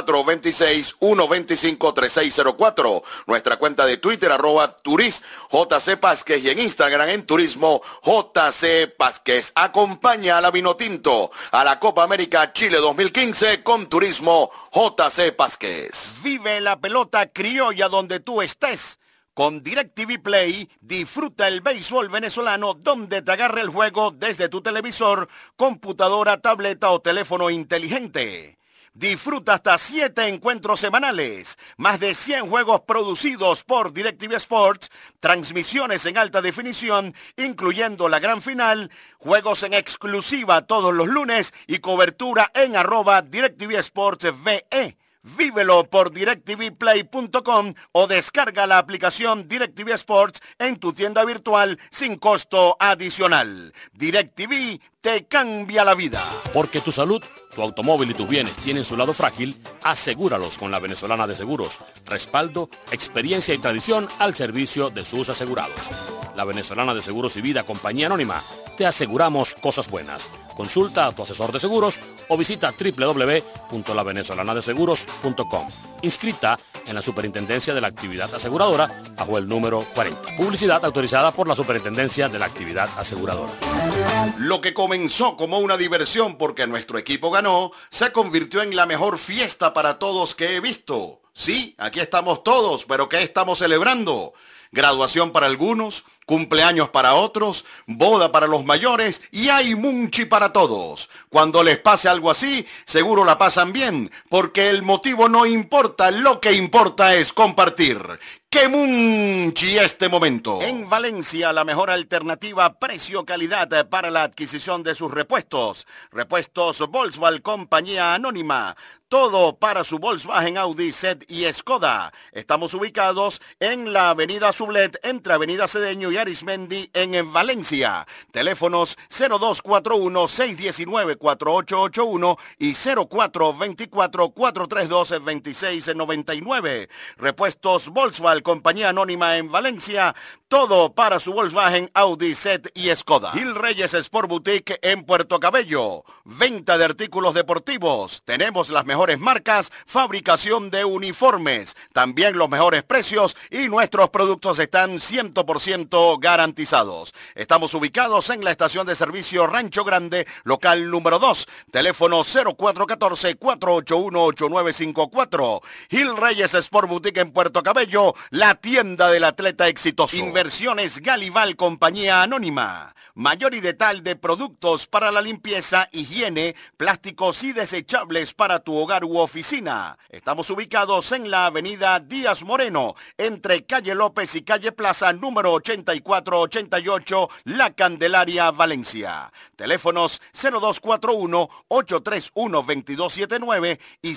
0426-125-3604. Nuestra cuenta de Twitter, @turisjc Pásquez, y en Instagram en Turismo JC Pásquez. Acompaña a la Vinotinto a la Copa América Chile 2015 con Turismo JC Pásquez. Vive la pelota criolla donde tú estés. Con DirecTV Play, disfruta el béisbol venezolano donde te agarre el juego desde tu televisor, computadora, tableta o teléfono inteligente. Disfruta hasta 7 encuentros semanales, más de 100 juegos producidos por DirecTV Sports, transmisiones en alta definición, incluyendo la gran final, juegos en exclusiva todos los lunes y cobertura en @DirecTV Sports VE. Vívelo por directvplay.com o descarga la aplicación DirecTV Sports en tu tienda virtual sin costo adicional. DirecTV te cambia la vida.
Porque tu salud, tu automóvil y tus bienes tienen su lado frágil, asegúralos con la Venezolana de Seguros. Respaldo, experiencia y tradición al servicio de sus asegurados. La Venezolana de Seguros y Vida, compañía anónima. Te aseguramos cosas buenas. Consulta a tu asesor de seguros o visita www.lavenezolanadeseguros.com. Inscrita en la Superintendencia de la Actividad Aseguradora bajo el número 40. Publicidad autorizada por la Superintendencia de la Actividad Aseguradora.
Lo que comenzó como una diversión porque nuestro equipo ganó, se convirtió en la mejor fiesta para todos que he visto. Sí, aquí estamos todos, pero ¿qué estamos celebrando? Graduación para algunos, cumpleaños para otros, boda para los mayores y hay munchi para todos. Cuando les pase algo así, seguro la pasan bien, porque el motivo no importa, lo que importa es compartir. ¡Qué munchi este momento! En Valencia, la mejor alternativa precio-calidad para la adquisición de sus repuestos. Repuestos Volkswagen, compañía anónima. Todo para su Volkswagen, Audi, Seat y Skoda. Estamos ubicados en la avenida Sublet, entre avenida Cedeño y Arismendi, en Valencia. Teléfonos 0241-619-4881 y 0424-432-2699. Repuestos Volkswagen, compañía anónima en Valencia. Todo para su Volkswagen, Audi, Seat y Skoda. Gil Reyes Sport Boutique en Puerto Cabello. Venta de artículos deportivos. Tenemos las mejores marcas, fabricación de uniformes, también los mejores precios y nuestros productos están 100% garantizados. Estamos ubicados en la estación de servicio Rancho Grande, local número 2, teléfono 0414-481-8954. Gil Reyes Sport Boutique en Puerto Cabello, la tienda del atleta exitoso. Inversiones Galival, compañía anónima. Mayor y detalle de productos para la limpieza, higiene, plásticos y desechables para tu hogar u oficina. Estamos ubicados en la avenida Díaz Moreno, entre calle López y calle Plaza, número 8488, La Candelaria, Valencia. Teléfonos 0241-831-2279 y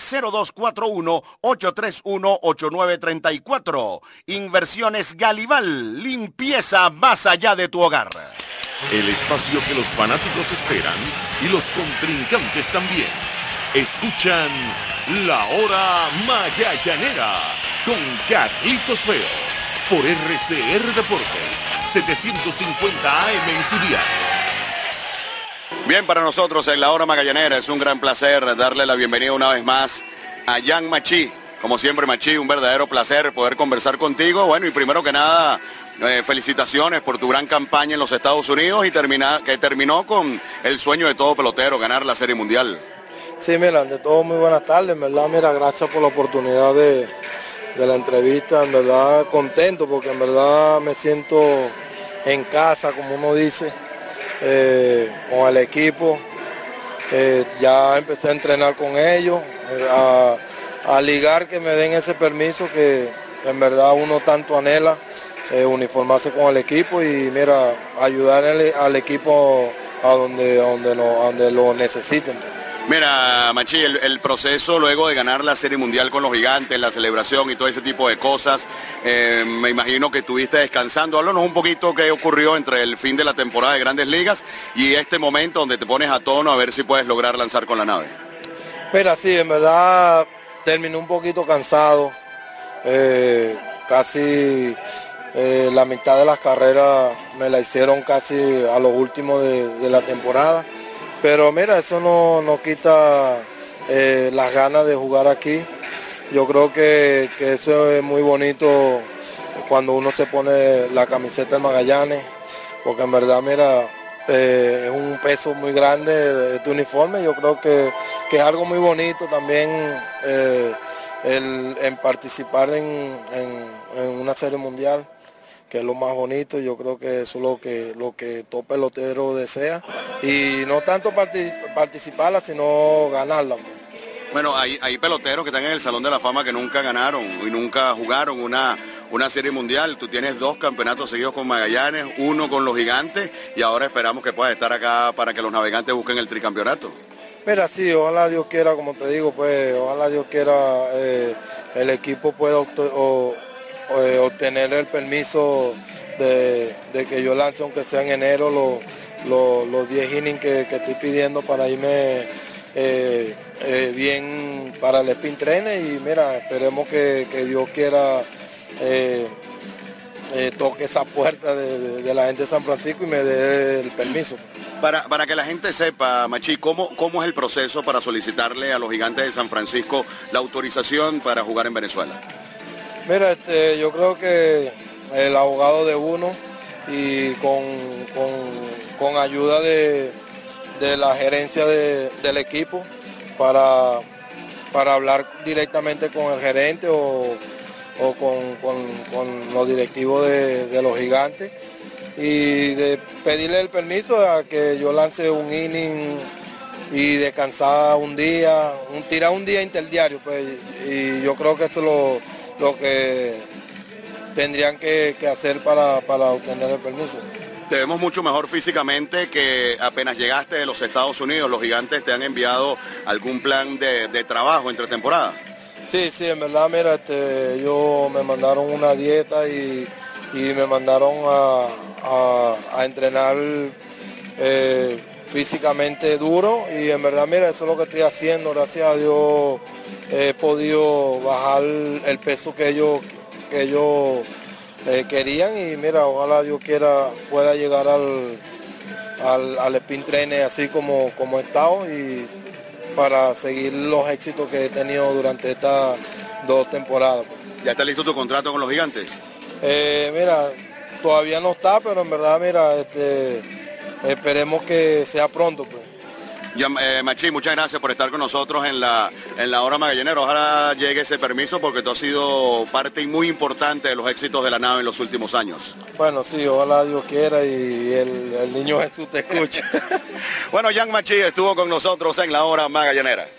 0241-831-8934. Inversiones Galival, limpieza más allá de tu hogar.
El espacio que los fanáticos esperan y los contrincantes también. Escuchan La Hora Magallanera con Carlitos Feo por RCR Deportes 750 AM en su día.
Bien, para nosotros en La Hora Magallanera es un gran placer darle la bienvenida una vez más a Jan Machí. Como siempre, Machí, un verdadero placer poder conversar contigo. Bueno, y primero que nada, felicitaciones por tu gran campaña en los Estados Unidos y que terminó con el sueño de todo pelotero, ganar la Serie Mundial.
Sí, mira, de todo muy buenas tardes, en verdad, mira, gracias por la oportunidad de la entrevista, en verdad contento porque en verdad me siento en casa, como uno dice, con el equipo, ya empecé a entrenar con ellos, a ligar que me den ese permiso que en verdad uno tanto anhela. Uniformarse con el equipo y mira, ayudar al equipo a donde lo necesiten.
Mira, Machí, el proceso luego de ganar la Serie Mundial con los Gigantes, la celebración y todo ese tipo de cosas, me imagino que estuviste descansando. Háblanos un poquito qué ocurrió entre el fin de la temporada de Grandes Ligas y este momento donde te pones a tono a ver si puedes lograr lanzar con la nave.
Mira, sí, en verdad terminé un poquito cansado, casi... la mitad de las carreras me la hicieron casi a lo último de la temporada, pero mira, eso no quita las ganas de jugar aquí. Yo creo que eso es muy bonito cuando uno se pone la camiseta de Magallanes, porque en verdad, mira, es un peso muy grande este uniforme. Yo creo que es algo muy bonito también en participar en una serie mundial, que es lo más bonito. Yo creo que eso es lo que todo pelotero desea, y no tanto participarla, sino ganarla.
Bueno, hay peloteros que están en el Salón de la Fama que nunca ganaron y nunca jugaron una serie mundial. Tú tienes 2 campeonatos seguidos con Magallanes, 1 con los Gigantes y ahora esperamos que puedas estar acá para que los Navegantes busquen el tricampeonato.
Mira, sí, ojalá Dios quiera, como te digo, pues ojalá Dios quiera el equipo pueda obtener el permiso de que yo lance, aunque sea en enero, los 10 innings que estoy pidiendo para irme bien para el spin trainer y mira, esperemos que Dios quiera toque esa puerta de la gente de San Francisco y me dé el permiso.
Para que la gente sepa, Machi, ¿cómo es el proceso para solicitarle a los Gigantes de San Francisco la autorización para jugar en Venezuela?
Mira, yo creo que el abogado de uno y con ayuda de la gerencia del equipo para hablar directamente con el gerente o con los directivos de los Gigantes y de pedirle el permiso a que yo lance un inning y descansar un día, tirar un día interdiario, pues, y yo creo que eso es lo que tendrían que hacer para obtener el permiso.
Te vemos mucho mejor físicamente que apenas llegaste de los Estados Unidos. ¿Los Gigantes te han enviado algún plan de trabajo entre temporadas?
Sí, en verdad, mira, ellos me mandaron una dieta y me mandaron a entrenar físicamente duro y en verdad, mira, eso es lo que estoy haciendo. Gracias a Dios he podido bajar el peso que ellos querían y mira, ojalá Dios quiera pueda llegar al spin trainer así como he estado y para seguir los éxitos que he tenido durante estas 2 temporadas.
¿Ya está listo tu contrato con los Gigantes?
Mira, todavía no está, pero en verdad, mira, esperemos que sea pronto, pues.
Ya, Machi, muchas gracias por estar con nosotros en la hora magallanera. Ojalá llegue ese permiso porque tú has sido parte muy importante de los éxitos de la nave en los últimos años.
Bueno, sí, ojalá Dios quiera y el niño Jesús te escuche.
Bueno, Jan Machi estuvo con nosotros en la hora magallanera.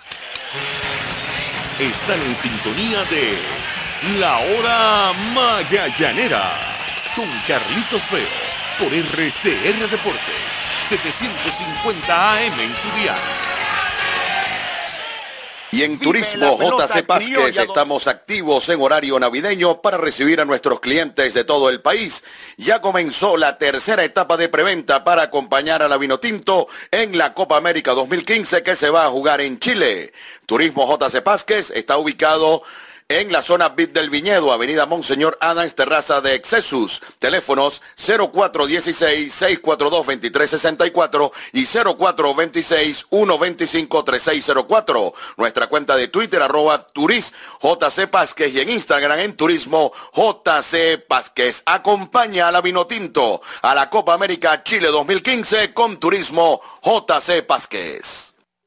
Están en sintonía de la hora magallanera con Carlitos Feo por RCR Deportes. 750 AM en su día.
Y en Turismo JC Pásquez estamos activos en horario navideño para recibir a nuestros clientes de todo el país. Ya comenzó la tercera etapa de preventa para acompañar a la Vinotinto en la Copa América 2015 que se va a jugar en Chile. Turismo JC Pásquez está ubicado en la zona VIP del Viñedo, Avenida Monseñor Adams, terraza de Excesus. Teléfonos 0416-642-2364 y 0426-125-3604. Nuestra cuenta de Twitter, @turisjc Pásquez y en Instagram en Turismo JC Pásquez. Acompaña a la Vinotinto a la Copa América Chile 2015 con Turismo JC Pásquez.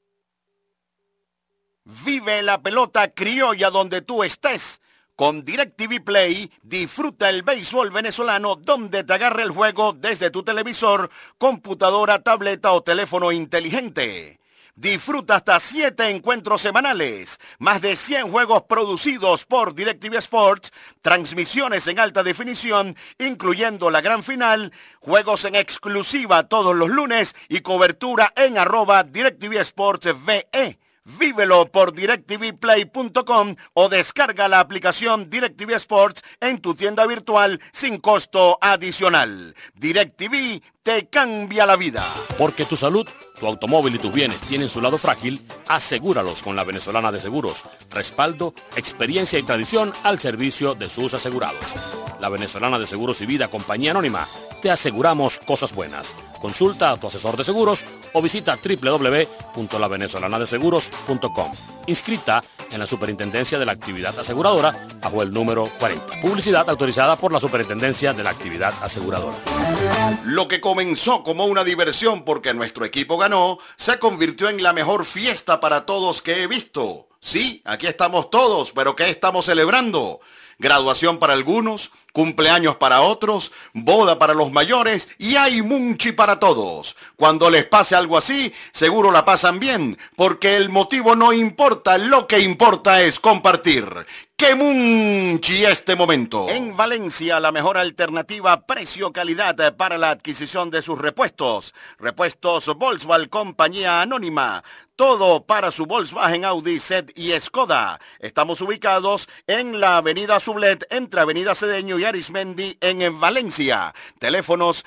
Vive la pelota criolla donde tú estés. Con DirecTV Play, disfruta el béisbol venezolano donde te agarre el juego desde tu televisor, computadora, tableta o teléfono inteligente. Disfruta hasta 7 encuentros semanales, más de 100 juegos producidos por DirecTV Sports, transmisiones en alta definición, incluyendo la gran final, juegos en exclusiva todos los lunes y cobertura en @DirecTV Sports VE. Vívelo por directvplay.com o descarga la aplicación DirecTV Sports en tu tienda virtual sin costo adicional. DirecTV te cambia la vida.
Porque tu salud, tu automóvil y tus bienes tienen su lado frágil, asegúralos con la Venezolana de Seguros. Respaldo, experiencia y tradición al servicio de sus asegurados. La Venezolana de Seguros y Vida, compañía anónima. Te aseguramos cosas buenas. Consulta a tu asesor de seguros o visita www.lavenezolanadeseguros.com. Inscrita en la Superintendencia de la Actividad Aseguradora bajo el número 40. Publicidad autorizada por la Superintendencia de la Actividad Aseguradora.
Lo que comenzó como una diversión porque nuestro equipo ganó, se convirtió en la mejor fiesta para todos que he visto. Sí, aquí estamos todos, pero ¿qué estamos celebrando? Graduación para algunos, cumpleaños para otros, boda para los mayores y hay munchi para todos. Cuando les pase algo así, seguro la pasan bien, porque el motivo no importa, lo que importa es compartir. ¡Qué munchi este momento! En Valencia, la mejor alternativa precio-calidad para la adquisición de sus repuestos. Repuestos Volkswagen Compañía Anónima. Todo para su Volkswagen, Audi, Seat y Skoda. Estamos ubicados en la avenida Sublet, entre avenida Cedeño y Arismendi, en Valencia. Teléfonos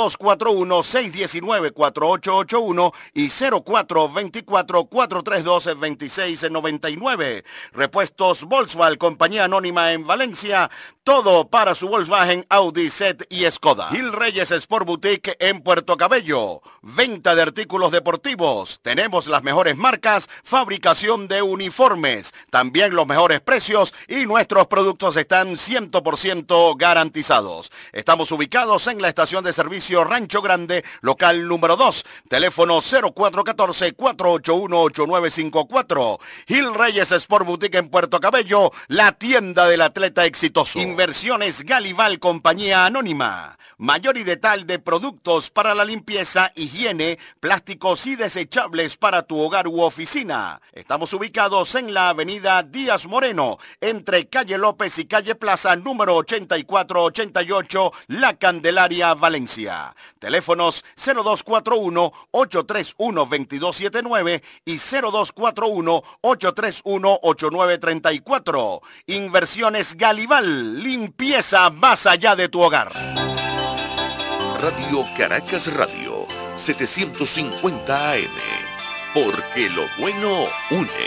0241-619-4881 y 0424-432-2699. Repuestos Volkswagen Compañía Anónima en Valencia. Todo para su Volkswagen, Audi, Seat y Skoda. Gil Reyes Sport Boutique en Puerto Cabello. Venta de artículos deportivos. Tenemos las mejores marcas, fabricación de uniformes, también los mejores precios y nuestros productos están 100% garantizados. Estamos ubicados en la estación de servicio Rancho Grande, local número 2, teléfono 0414-481-8954. Gil Reyes Sport Boutique en Puerto Cabello, la tienda del atleta exitoso. Inversiones Galival Compañía Anónima. Mayor y detalle de productos para la limpieza, higiene, plásticos y desechables para tu hogar u oficina. Estamos ubicados en la avenida Díaz Moreno, entre calle López y calle Plaza, número 8488, La Candelaria, Valencia. Teléfonos 0241-831-2279 y 0241-831-8934. Inversiones Galival, limpieza más allá de tu hogar.
Radio Caracas Radio, 750 AM, porque lo bueno une.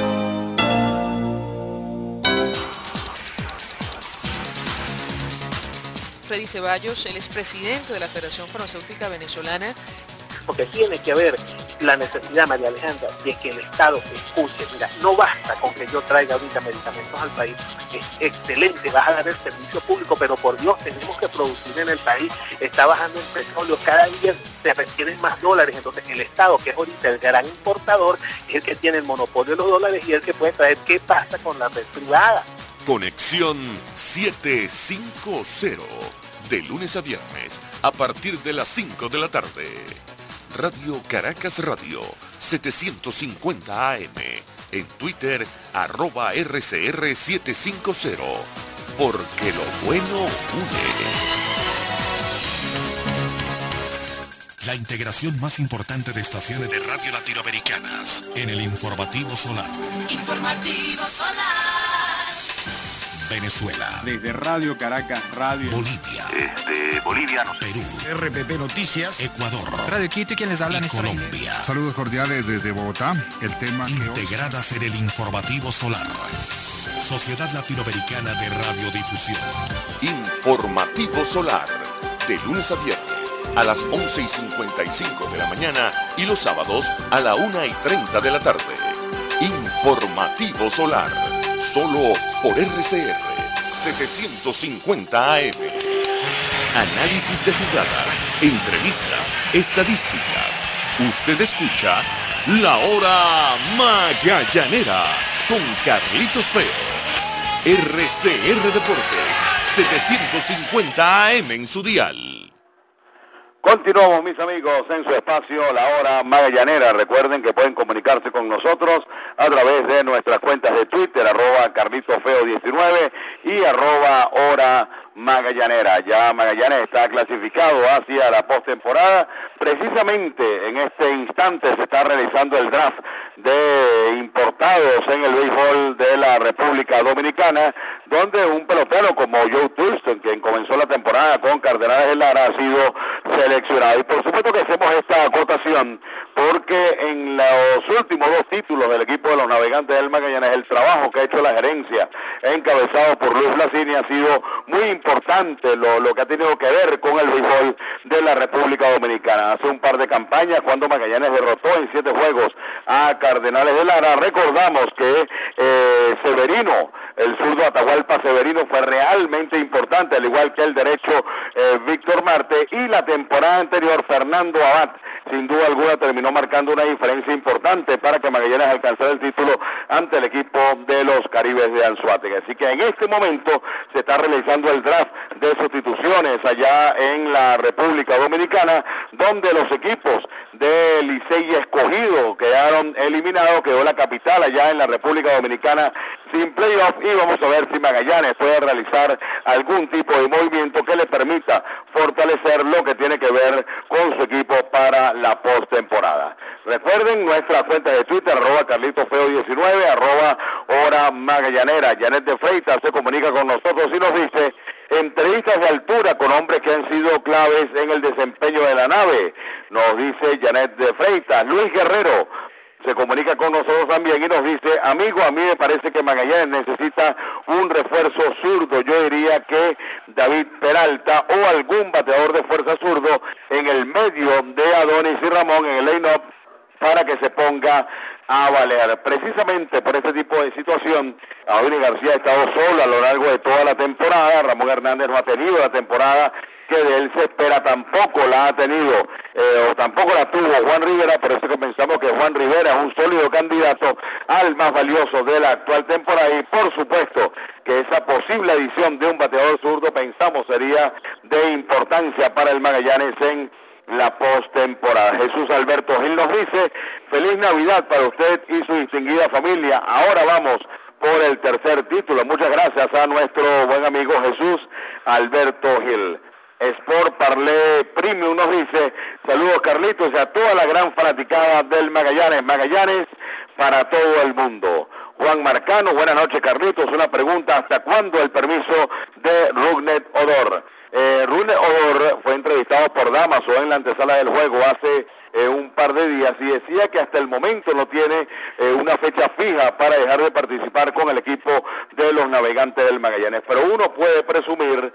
Freddy Ceballos, él es presidente de la Federación Farmacéutica Venezolana.
Porque tiene que haber la necesidad, María Alejandra, de que el Estado escuche. Mira, no basta con que yo traiga ahorita medicamentos al país. Es excelente, vas a dar el servicio público, pero por Dios, tenemos que producir en el país. Está bajando el petróleo, cada día se requieren más dólares. Entonces el Estado, que es ahorita el gran importador, es el que tiene el monopolio de los dólares y el que puede traer qué pasa con la red privada.
Conexión 750, de lunes a viernes, a partir de las 5 de la tarde. Radio Caracas Radio, 750 AM. En Twitter, @RCR750. Porque lo bueno une.
La integración más importante de estaciones de radio latinoamericanas en el Informativo Solar.
Informativo Solar.
Venezuela.
Desde Radio Caracas Radio.
Bolivia.
Desde Bolivia,
Perú.
RPP Noticias.
Ecuador.
Radio Quito y quienes hablan
y Colombia.
Saludos cordiales desde Bogotá. El tema
integradas en el Informativo Solar. Sociedad Latinoamericana de Radiodifusión.
Informativo Solar. De lunes a viernes a las 11:55 de la mañana y los sábados a la 1:30 de la tarde. Informativo Solar. Solo por RCR 750 AM. Análisis de jugada, entrevistas, estadísticas. Usted escucha La Hora Magallanera con Carlitos Feo. RCR Deportes 750 AM en su dial.
Continuamos, mis amigos, en su espacio La Hora Magallanera. Recuerden que pueden comunicarse con nosotros a través de nuestras cuentas de Twitter, @CarlitosFeo19 y @Hora Magallanera. Ya Magallanes está clasificado hacia la postemporada. Precisamente en este instante se está realizando el draft de importados en el béisbol de la República Dominicana, donde un pelotero como Joe Thurston, quien comenzó la temporada con Cardenales de Lara, ha sido seleccionado. Y por supuesto que hacemos esta acotación porque en los últimos 2 títulos del equipo de los Navegantes del Magallanes, el trabajo que ha hecho la gerencia, encabezado por Luis Blasini, ha sido muy importante lo que ha tenido que ver con el béisbol de la República Dominicana. Hace un par de campañas, cuando Magallanes derrotó en 7 juegos a Cardenales de Lara, recordamos que Severino, el zurdo Atahualpa Severino, fue realmente importante, al igual que el derecho Víctor Marte, y la temporada temporada anterior, Fernando Abad, sin duda alguna, terminó marcando una diferencia importante para que Magallanes alcanzara el título ante el equipo de los Caribes de Anzoátegui. Así que en este momento se está realizando el draft de sustituciones allá en la República Dominicana, donde los equipos de Licey y Escogido quedaron eliminados, quedó la capital allá en la República Dominicana sin playoff, y vamos a ver si Magallanes puede realizar algún tipo de movimiento que le permita fortalecer lo que tiene que ver con su equipo para la postemporada. Recuerden nuestra cuenta de Twitter, @CarlitoFeo19, @Hora Magallanera. Janet de Freitas se comunica con nosotros y nos dice: entrevistas de altura con hombres que han sido claves en el desempeño de la nave. Nos dice Janet de Freitas. Luis Guerrero se comunica con nosotros también y nos dice: amigo, a mí me parece que Magallanes necesita un refuerzo zurdo. Yo diría que David Peralta o algún bateador de fuerza zurdo en el medio de Adonis y Ramón en el line-up para que se ponga a valer. Precisamente por este tipo de situación, Adonis García ha estado solo a lo largo de toda la temporada. Ramón Hernández no ha tenido la temporada que de él se espera, tampoco la ha tenido, o tampoco la tuvo Juan Rivera. Por eso que pensamos que Juan Rivera es un sólido candidato al más valioso de la actual temporada, y por supuesto que esa posible adición de un bateador zurdo pensamos sería de importancia para el Magallanes en la postemporada. Jesús Alberto Gil nos dice: feliz Navidad para usted y su distinguida familia. Ahora vamos por el tercer título. Muchas gracias a nuestro buen amigo Jesús Alberto Gil. Sport Parlé Premium nos dice: saludos Carlitos y a toda la gran fanaticada del Magallanes. Magallanes para todo el mundo. Juan Marcano, buenas noches Carlitos. Una pregunta: ¿hasta cuándo el permiso de Rugnet Odor? Rugnet Odor fue entrevistado por Damaso en la antesala del juego hace un par de días y decía que hasta el momento no tiene una fecha fija para dejar de participar con el equipo de los Navegantes del Magallanes. Pero uno puede presumir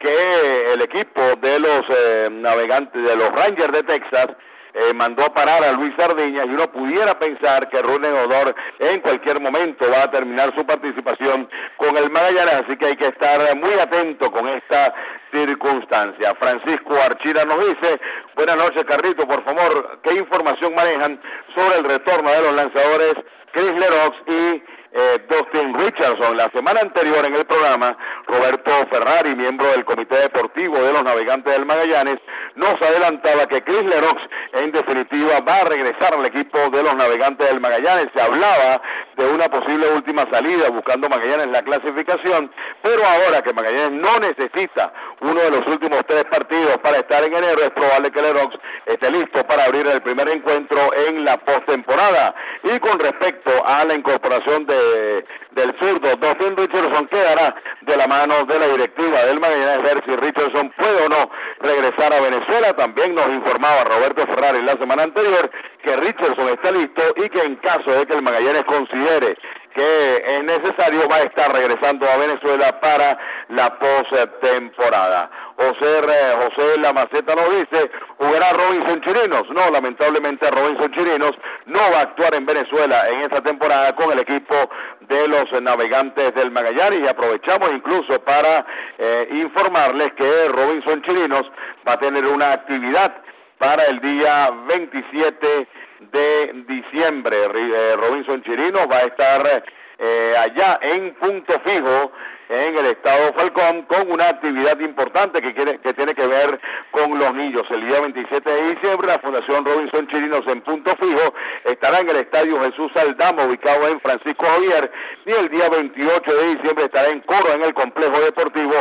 que el equipo de los Navegantes, de los Rangers de Texas, mandó a parar a Luis Sardiña, y uno pudiera pensar que Rugnet Odor en cualquier momento va a terminar su participación con el Magallanes, así que hay que estar muy atento con esta circunstancia. Francisco Archira nos dice: buenas noches Carlito, por favor, ¿qué información manejan sobre el retorno de los lanzadores Chris Lerox y Dustin Richardson? La semana anterior en el programa, Roberto Ferrari, miembro del Comité Deportivo de los Navegantes del Magallanes, nos adelantaba que Chris Lerox en definitiva va a regresar al equipo de los Navegantes del Magallanes. Se hablaba de una posible última salida buscando Magallanes la clasificación, pero ahora que Magallanes no necesita uno de los últimos 3 partidos para estar en enero, es probable que Lerox esté listo para abrir el primer encuentro en la postemporada. Y con respecto a la incorporación del zurdo Dustin Richardson, quedará de la mano de la directiva del Magallanes ver si Richardson puede o no regresar a Venezuela. También nos informaba Roberto Ferrari la semana anterior que Richardson está listo y que en caso de que el Magallanes considere que es necesario, va a estar regresando a Venezuela para la postemporada. José Lamaceta nos dice: ¿jugará Robinson Chirinos? No, lamentablemente Robinson Chirinos no va a actuar en Venezuela en esta temporada con el equipo de los Navegantes del Magallanes, y aprovechamos incluso para informarles que Robinson Chirinos va a tener una actividad para el día 27 de diciembre. Robinson Chirinos va a estar allá en Punto Fijo, en el estado Falcón, con una actividad importante que tiene que ver con los niños. El día 27 de diciembre, la Fundación Robinson Chirinos en Punto Fijo estará en el Estadio Jesús Aldama, ubicado en Francisco Javier, y el día 28 de diciembre estará en Coro, en el Complejo Deportivo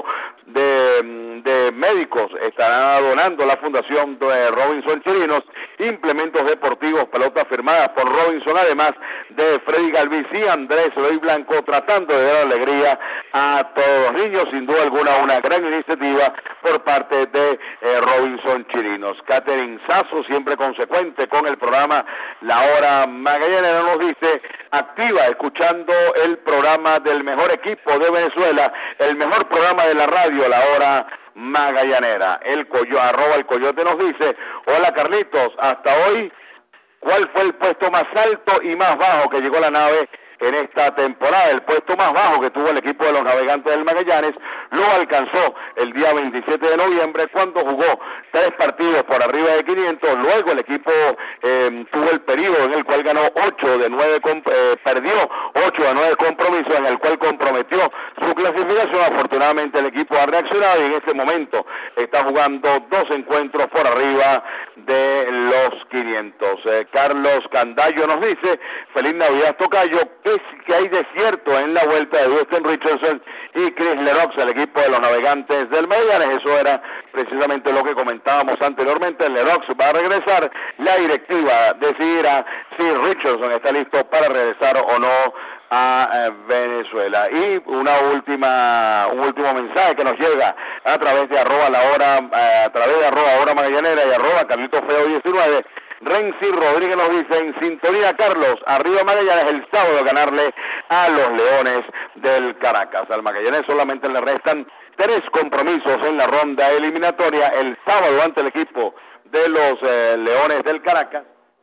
de Médicos. Estará donando la Fundación de Robinson Chirinos implementos deportivos, pelotas firmadas por Robinson, además de Freddy Galvis y Andrés Eloy Blanco, tratando de dar alegría a todos los niños. Sin duda alguna, una gran iniciativa por parte de Robinson Chirinos. Catherine Sasso, siempre consecuente con el programa La Hora Magallanera, nos dice: activa, escuchando el programa del mejor equipo de Venezuela, el mejor programa de la radio, La Hora Magallanera. El Coyote nos dice: hola Carlitos, hasta hoy, ¿cuál fue el puesto más alto y más bajo que llegó la nave en esta temporada. El puesto más bajo que tuvo el equipo de los Navegantes del Magallanes lo alcanzó el día 27 de noviembre cuando jugó 3 partidos por arriba de 500. Luego el equipo tuvo el periodo en el cual ganó 8 de 9, perdió 8 de 9 compromisos en el cual comprometió su clasificación. Afortunadamente el equipo ha reaccionado y en este momento está jugando 2 encuentros por arriba de los 500. Carlos Candallo nos dice: feliz Navidad, tocayo. ¿Qué hay de cierto en la vuelta de Dustin Richardson y Chris Lerox al equipo de los Navegantes del Magallanes? Eso era precisamente lo que comentábamos anteriormente. Lerox va a regresar, la directiva decidirá si Richardson está listo para regresar o no a Venezuela. Y un último mensaje que nos llega a través de @hora magallanera y @carlitosfeo19. Renzi Rodríguez nos dice: en sintonía, Carlos, arriba Magallanes el sábado, ganarle a los Leones del Caracas. Al Magallanes solamente le restan 3 compromisos en la ronda eliminatoria. El sábado ante el equipo de los Leones del Caracas.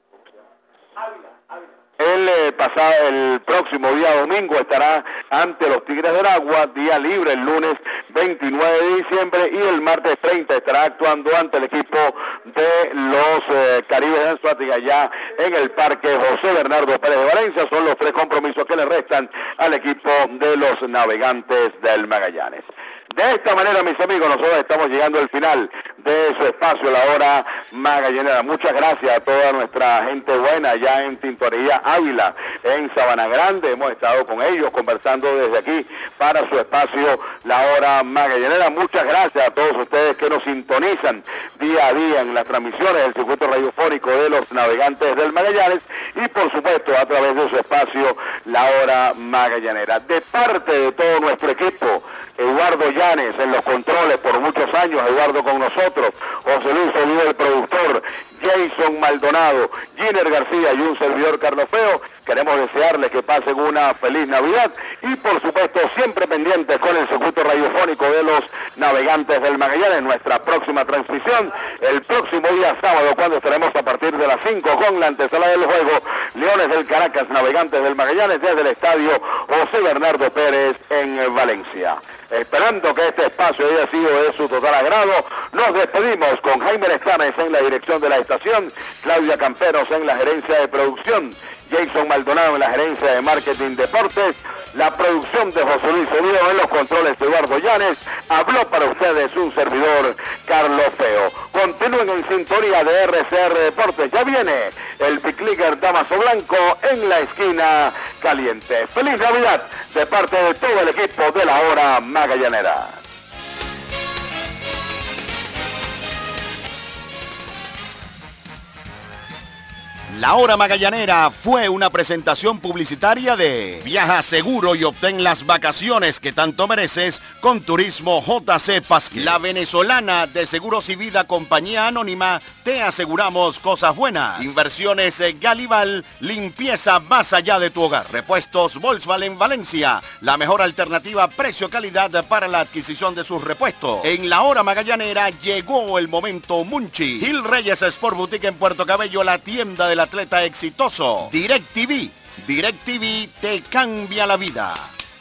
El próximo día domingo estará ante los Tigres del Agua, día libre el lunes 29 de diciembre, y el martes 30 estará actuando ante el equipo de los Caribes de Anzoátegui allá en el Parque José Bernardo Pérez de Valencia. Son los 3 compromisos que le restan al equipo de los Navegantes del Magallanes. De esta manera, mis amigos, nosotros estamos llegando al final de su espacio, La Hora Magallanera. Muchas gracias a toda nuestra gente buena allá en Tintorería Ávila, en Sabana Grande. Hemos estado con ellos conversando desde aquí para su espacio, La Hora Magallanera. Muchas gracias a todos ustedes que nos sintonizan día a día en las transmisiones del circuito radiofónico de los Navegantes del Magallanes y, por supuesto, a través de su espacio, La Hora Magallanera. De parte de todo nuestro equipo, Eduardo Llanes en los controles por muchos años, Eduardo con nosotros, José Luis Olivo el productor, Jason Maldonado, Giner García y un servidor, Carlos Feo. Queremos desearles que pasen una feliz Navidad y, por supuesto, siempre pendientes con el circuito radiofónico de los Navegantes del Magallanes. Nuestra próxima transmisión el próximo día sábado, cuando estaremos a partir de las 5 con la antesala del juego Leones del Caracas, Navegantes del Magallanes, desde el estadio José Bernardo Pérez en Valencia. Esperando que este espacio haya sido de su total agrado, nos despedimos con Jaime Lestanes en la dirección de la estación, Claudia Camperos en la gerencia de producción, Jason Maldonado en la gerencia de marketing deportes, la producción de José Luis Oviedo, en los controles de Eduardo Llanes. Habló para ustedes un servidor, Carlos Feo. Continúen en sintonía de RCR Deportes. Ya viene el Piclicker Damaso Blanco en la esquina caliente. ¡Feliz Navidad de parte de todo el equipo de La Hora Magallanera!
La Hora Magallanera fue una presentación publicitaria de Viaja seguro y obtén las vacaciones que tanto mereces con Turismo JC Pasquez. La venezolana de Seguros y Vida Compañía Anónima, te aseguramos cosas buenas. Inversiones Galival, limpieza más allá de tu hogar. Repuestos Volkswagen Valencia, la mejor alternativa precio-calidad para la adquisición de sus repuestos. En La Hora Magallanera llegó el momento Munchi. Gil Reyes Sport Boutique en Puerto Cabello, la tienda del atleta exitoso. DirecTV te cambia la vida.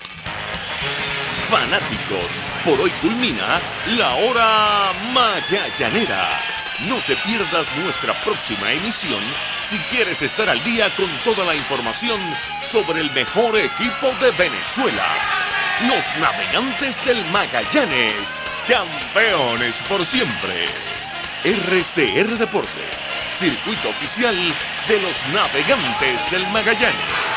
Fanáticos, por hoy culmina La Hora Magallanera. No te pierdas nuestra próxima emisión si quieres estar al día con toda la información sobre el mejor equipo de Venezuela. Los Navegantes del Magallanes, campeones por siempre. RCR Deportes, circuito oficial de los Navegantes del Magallanes.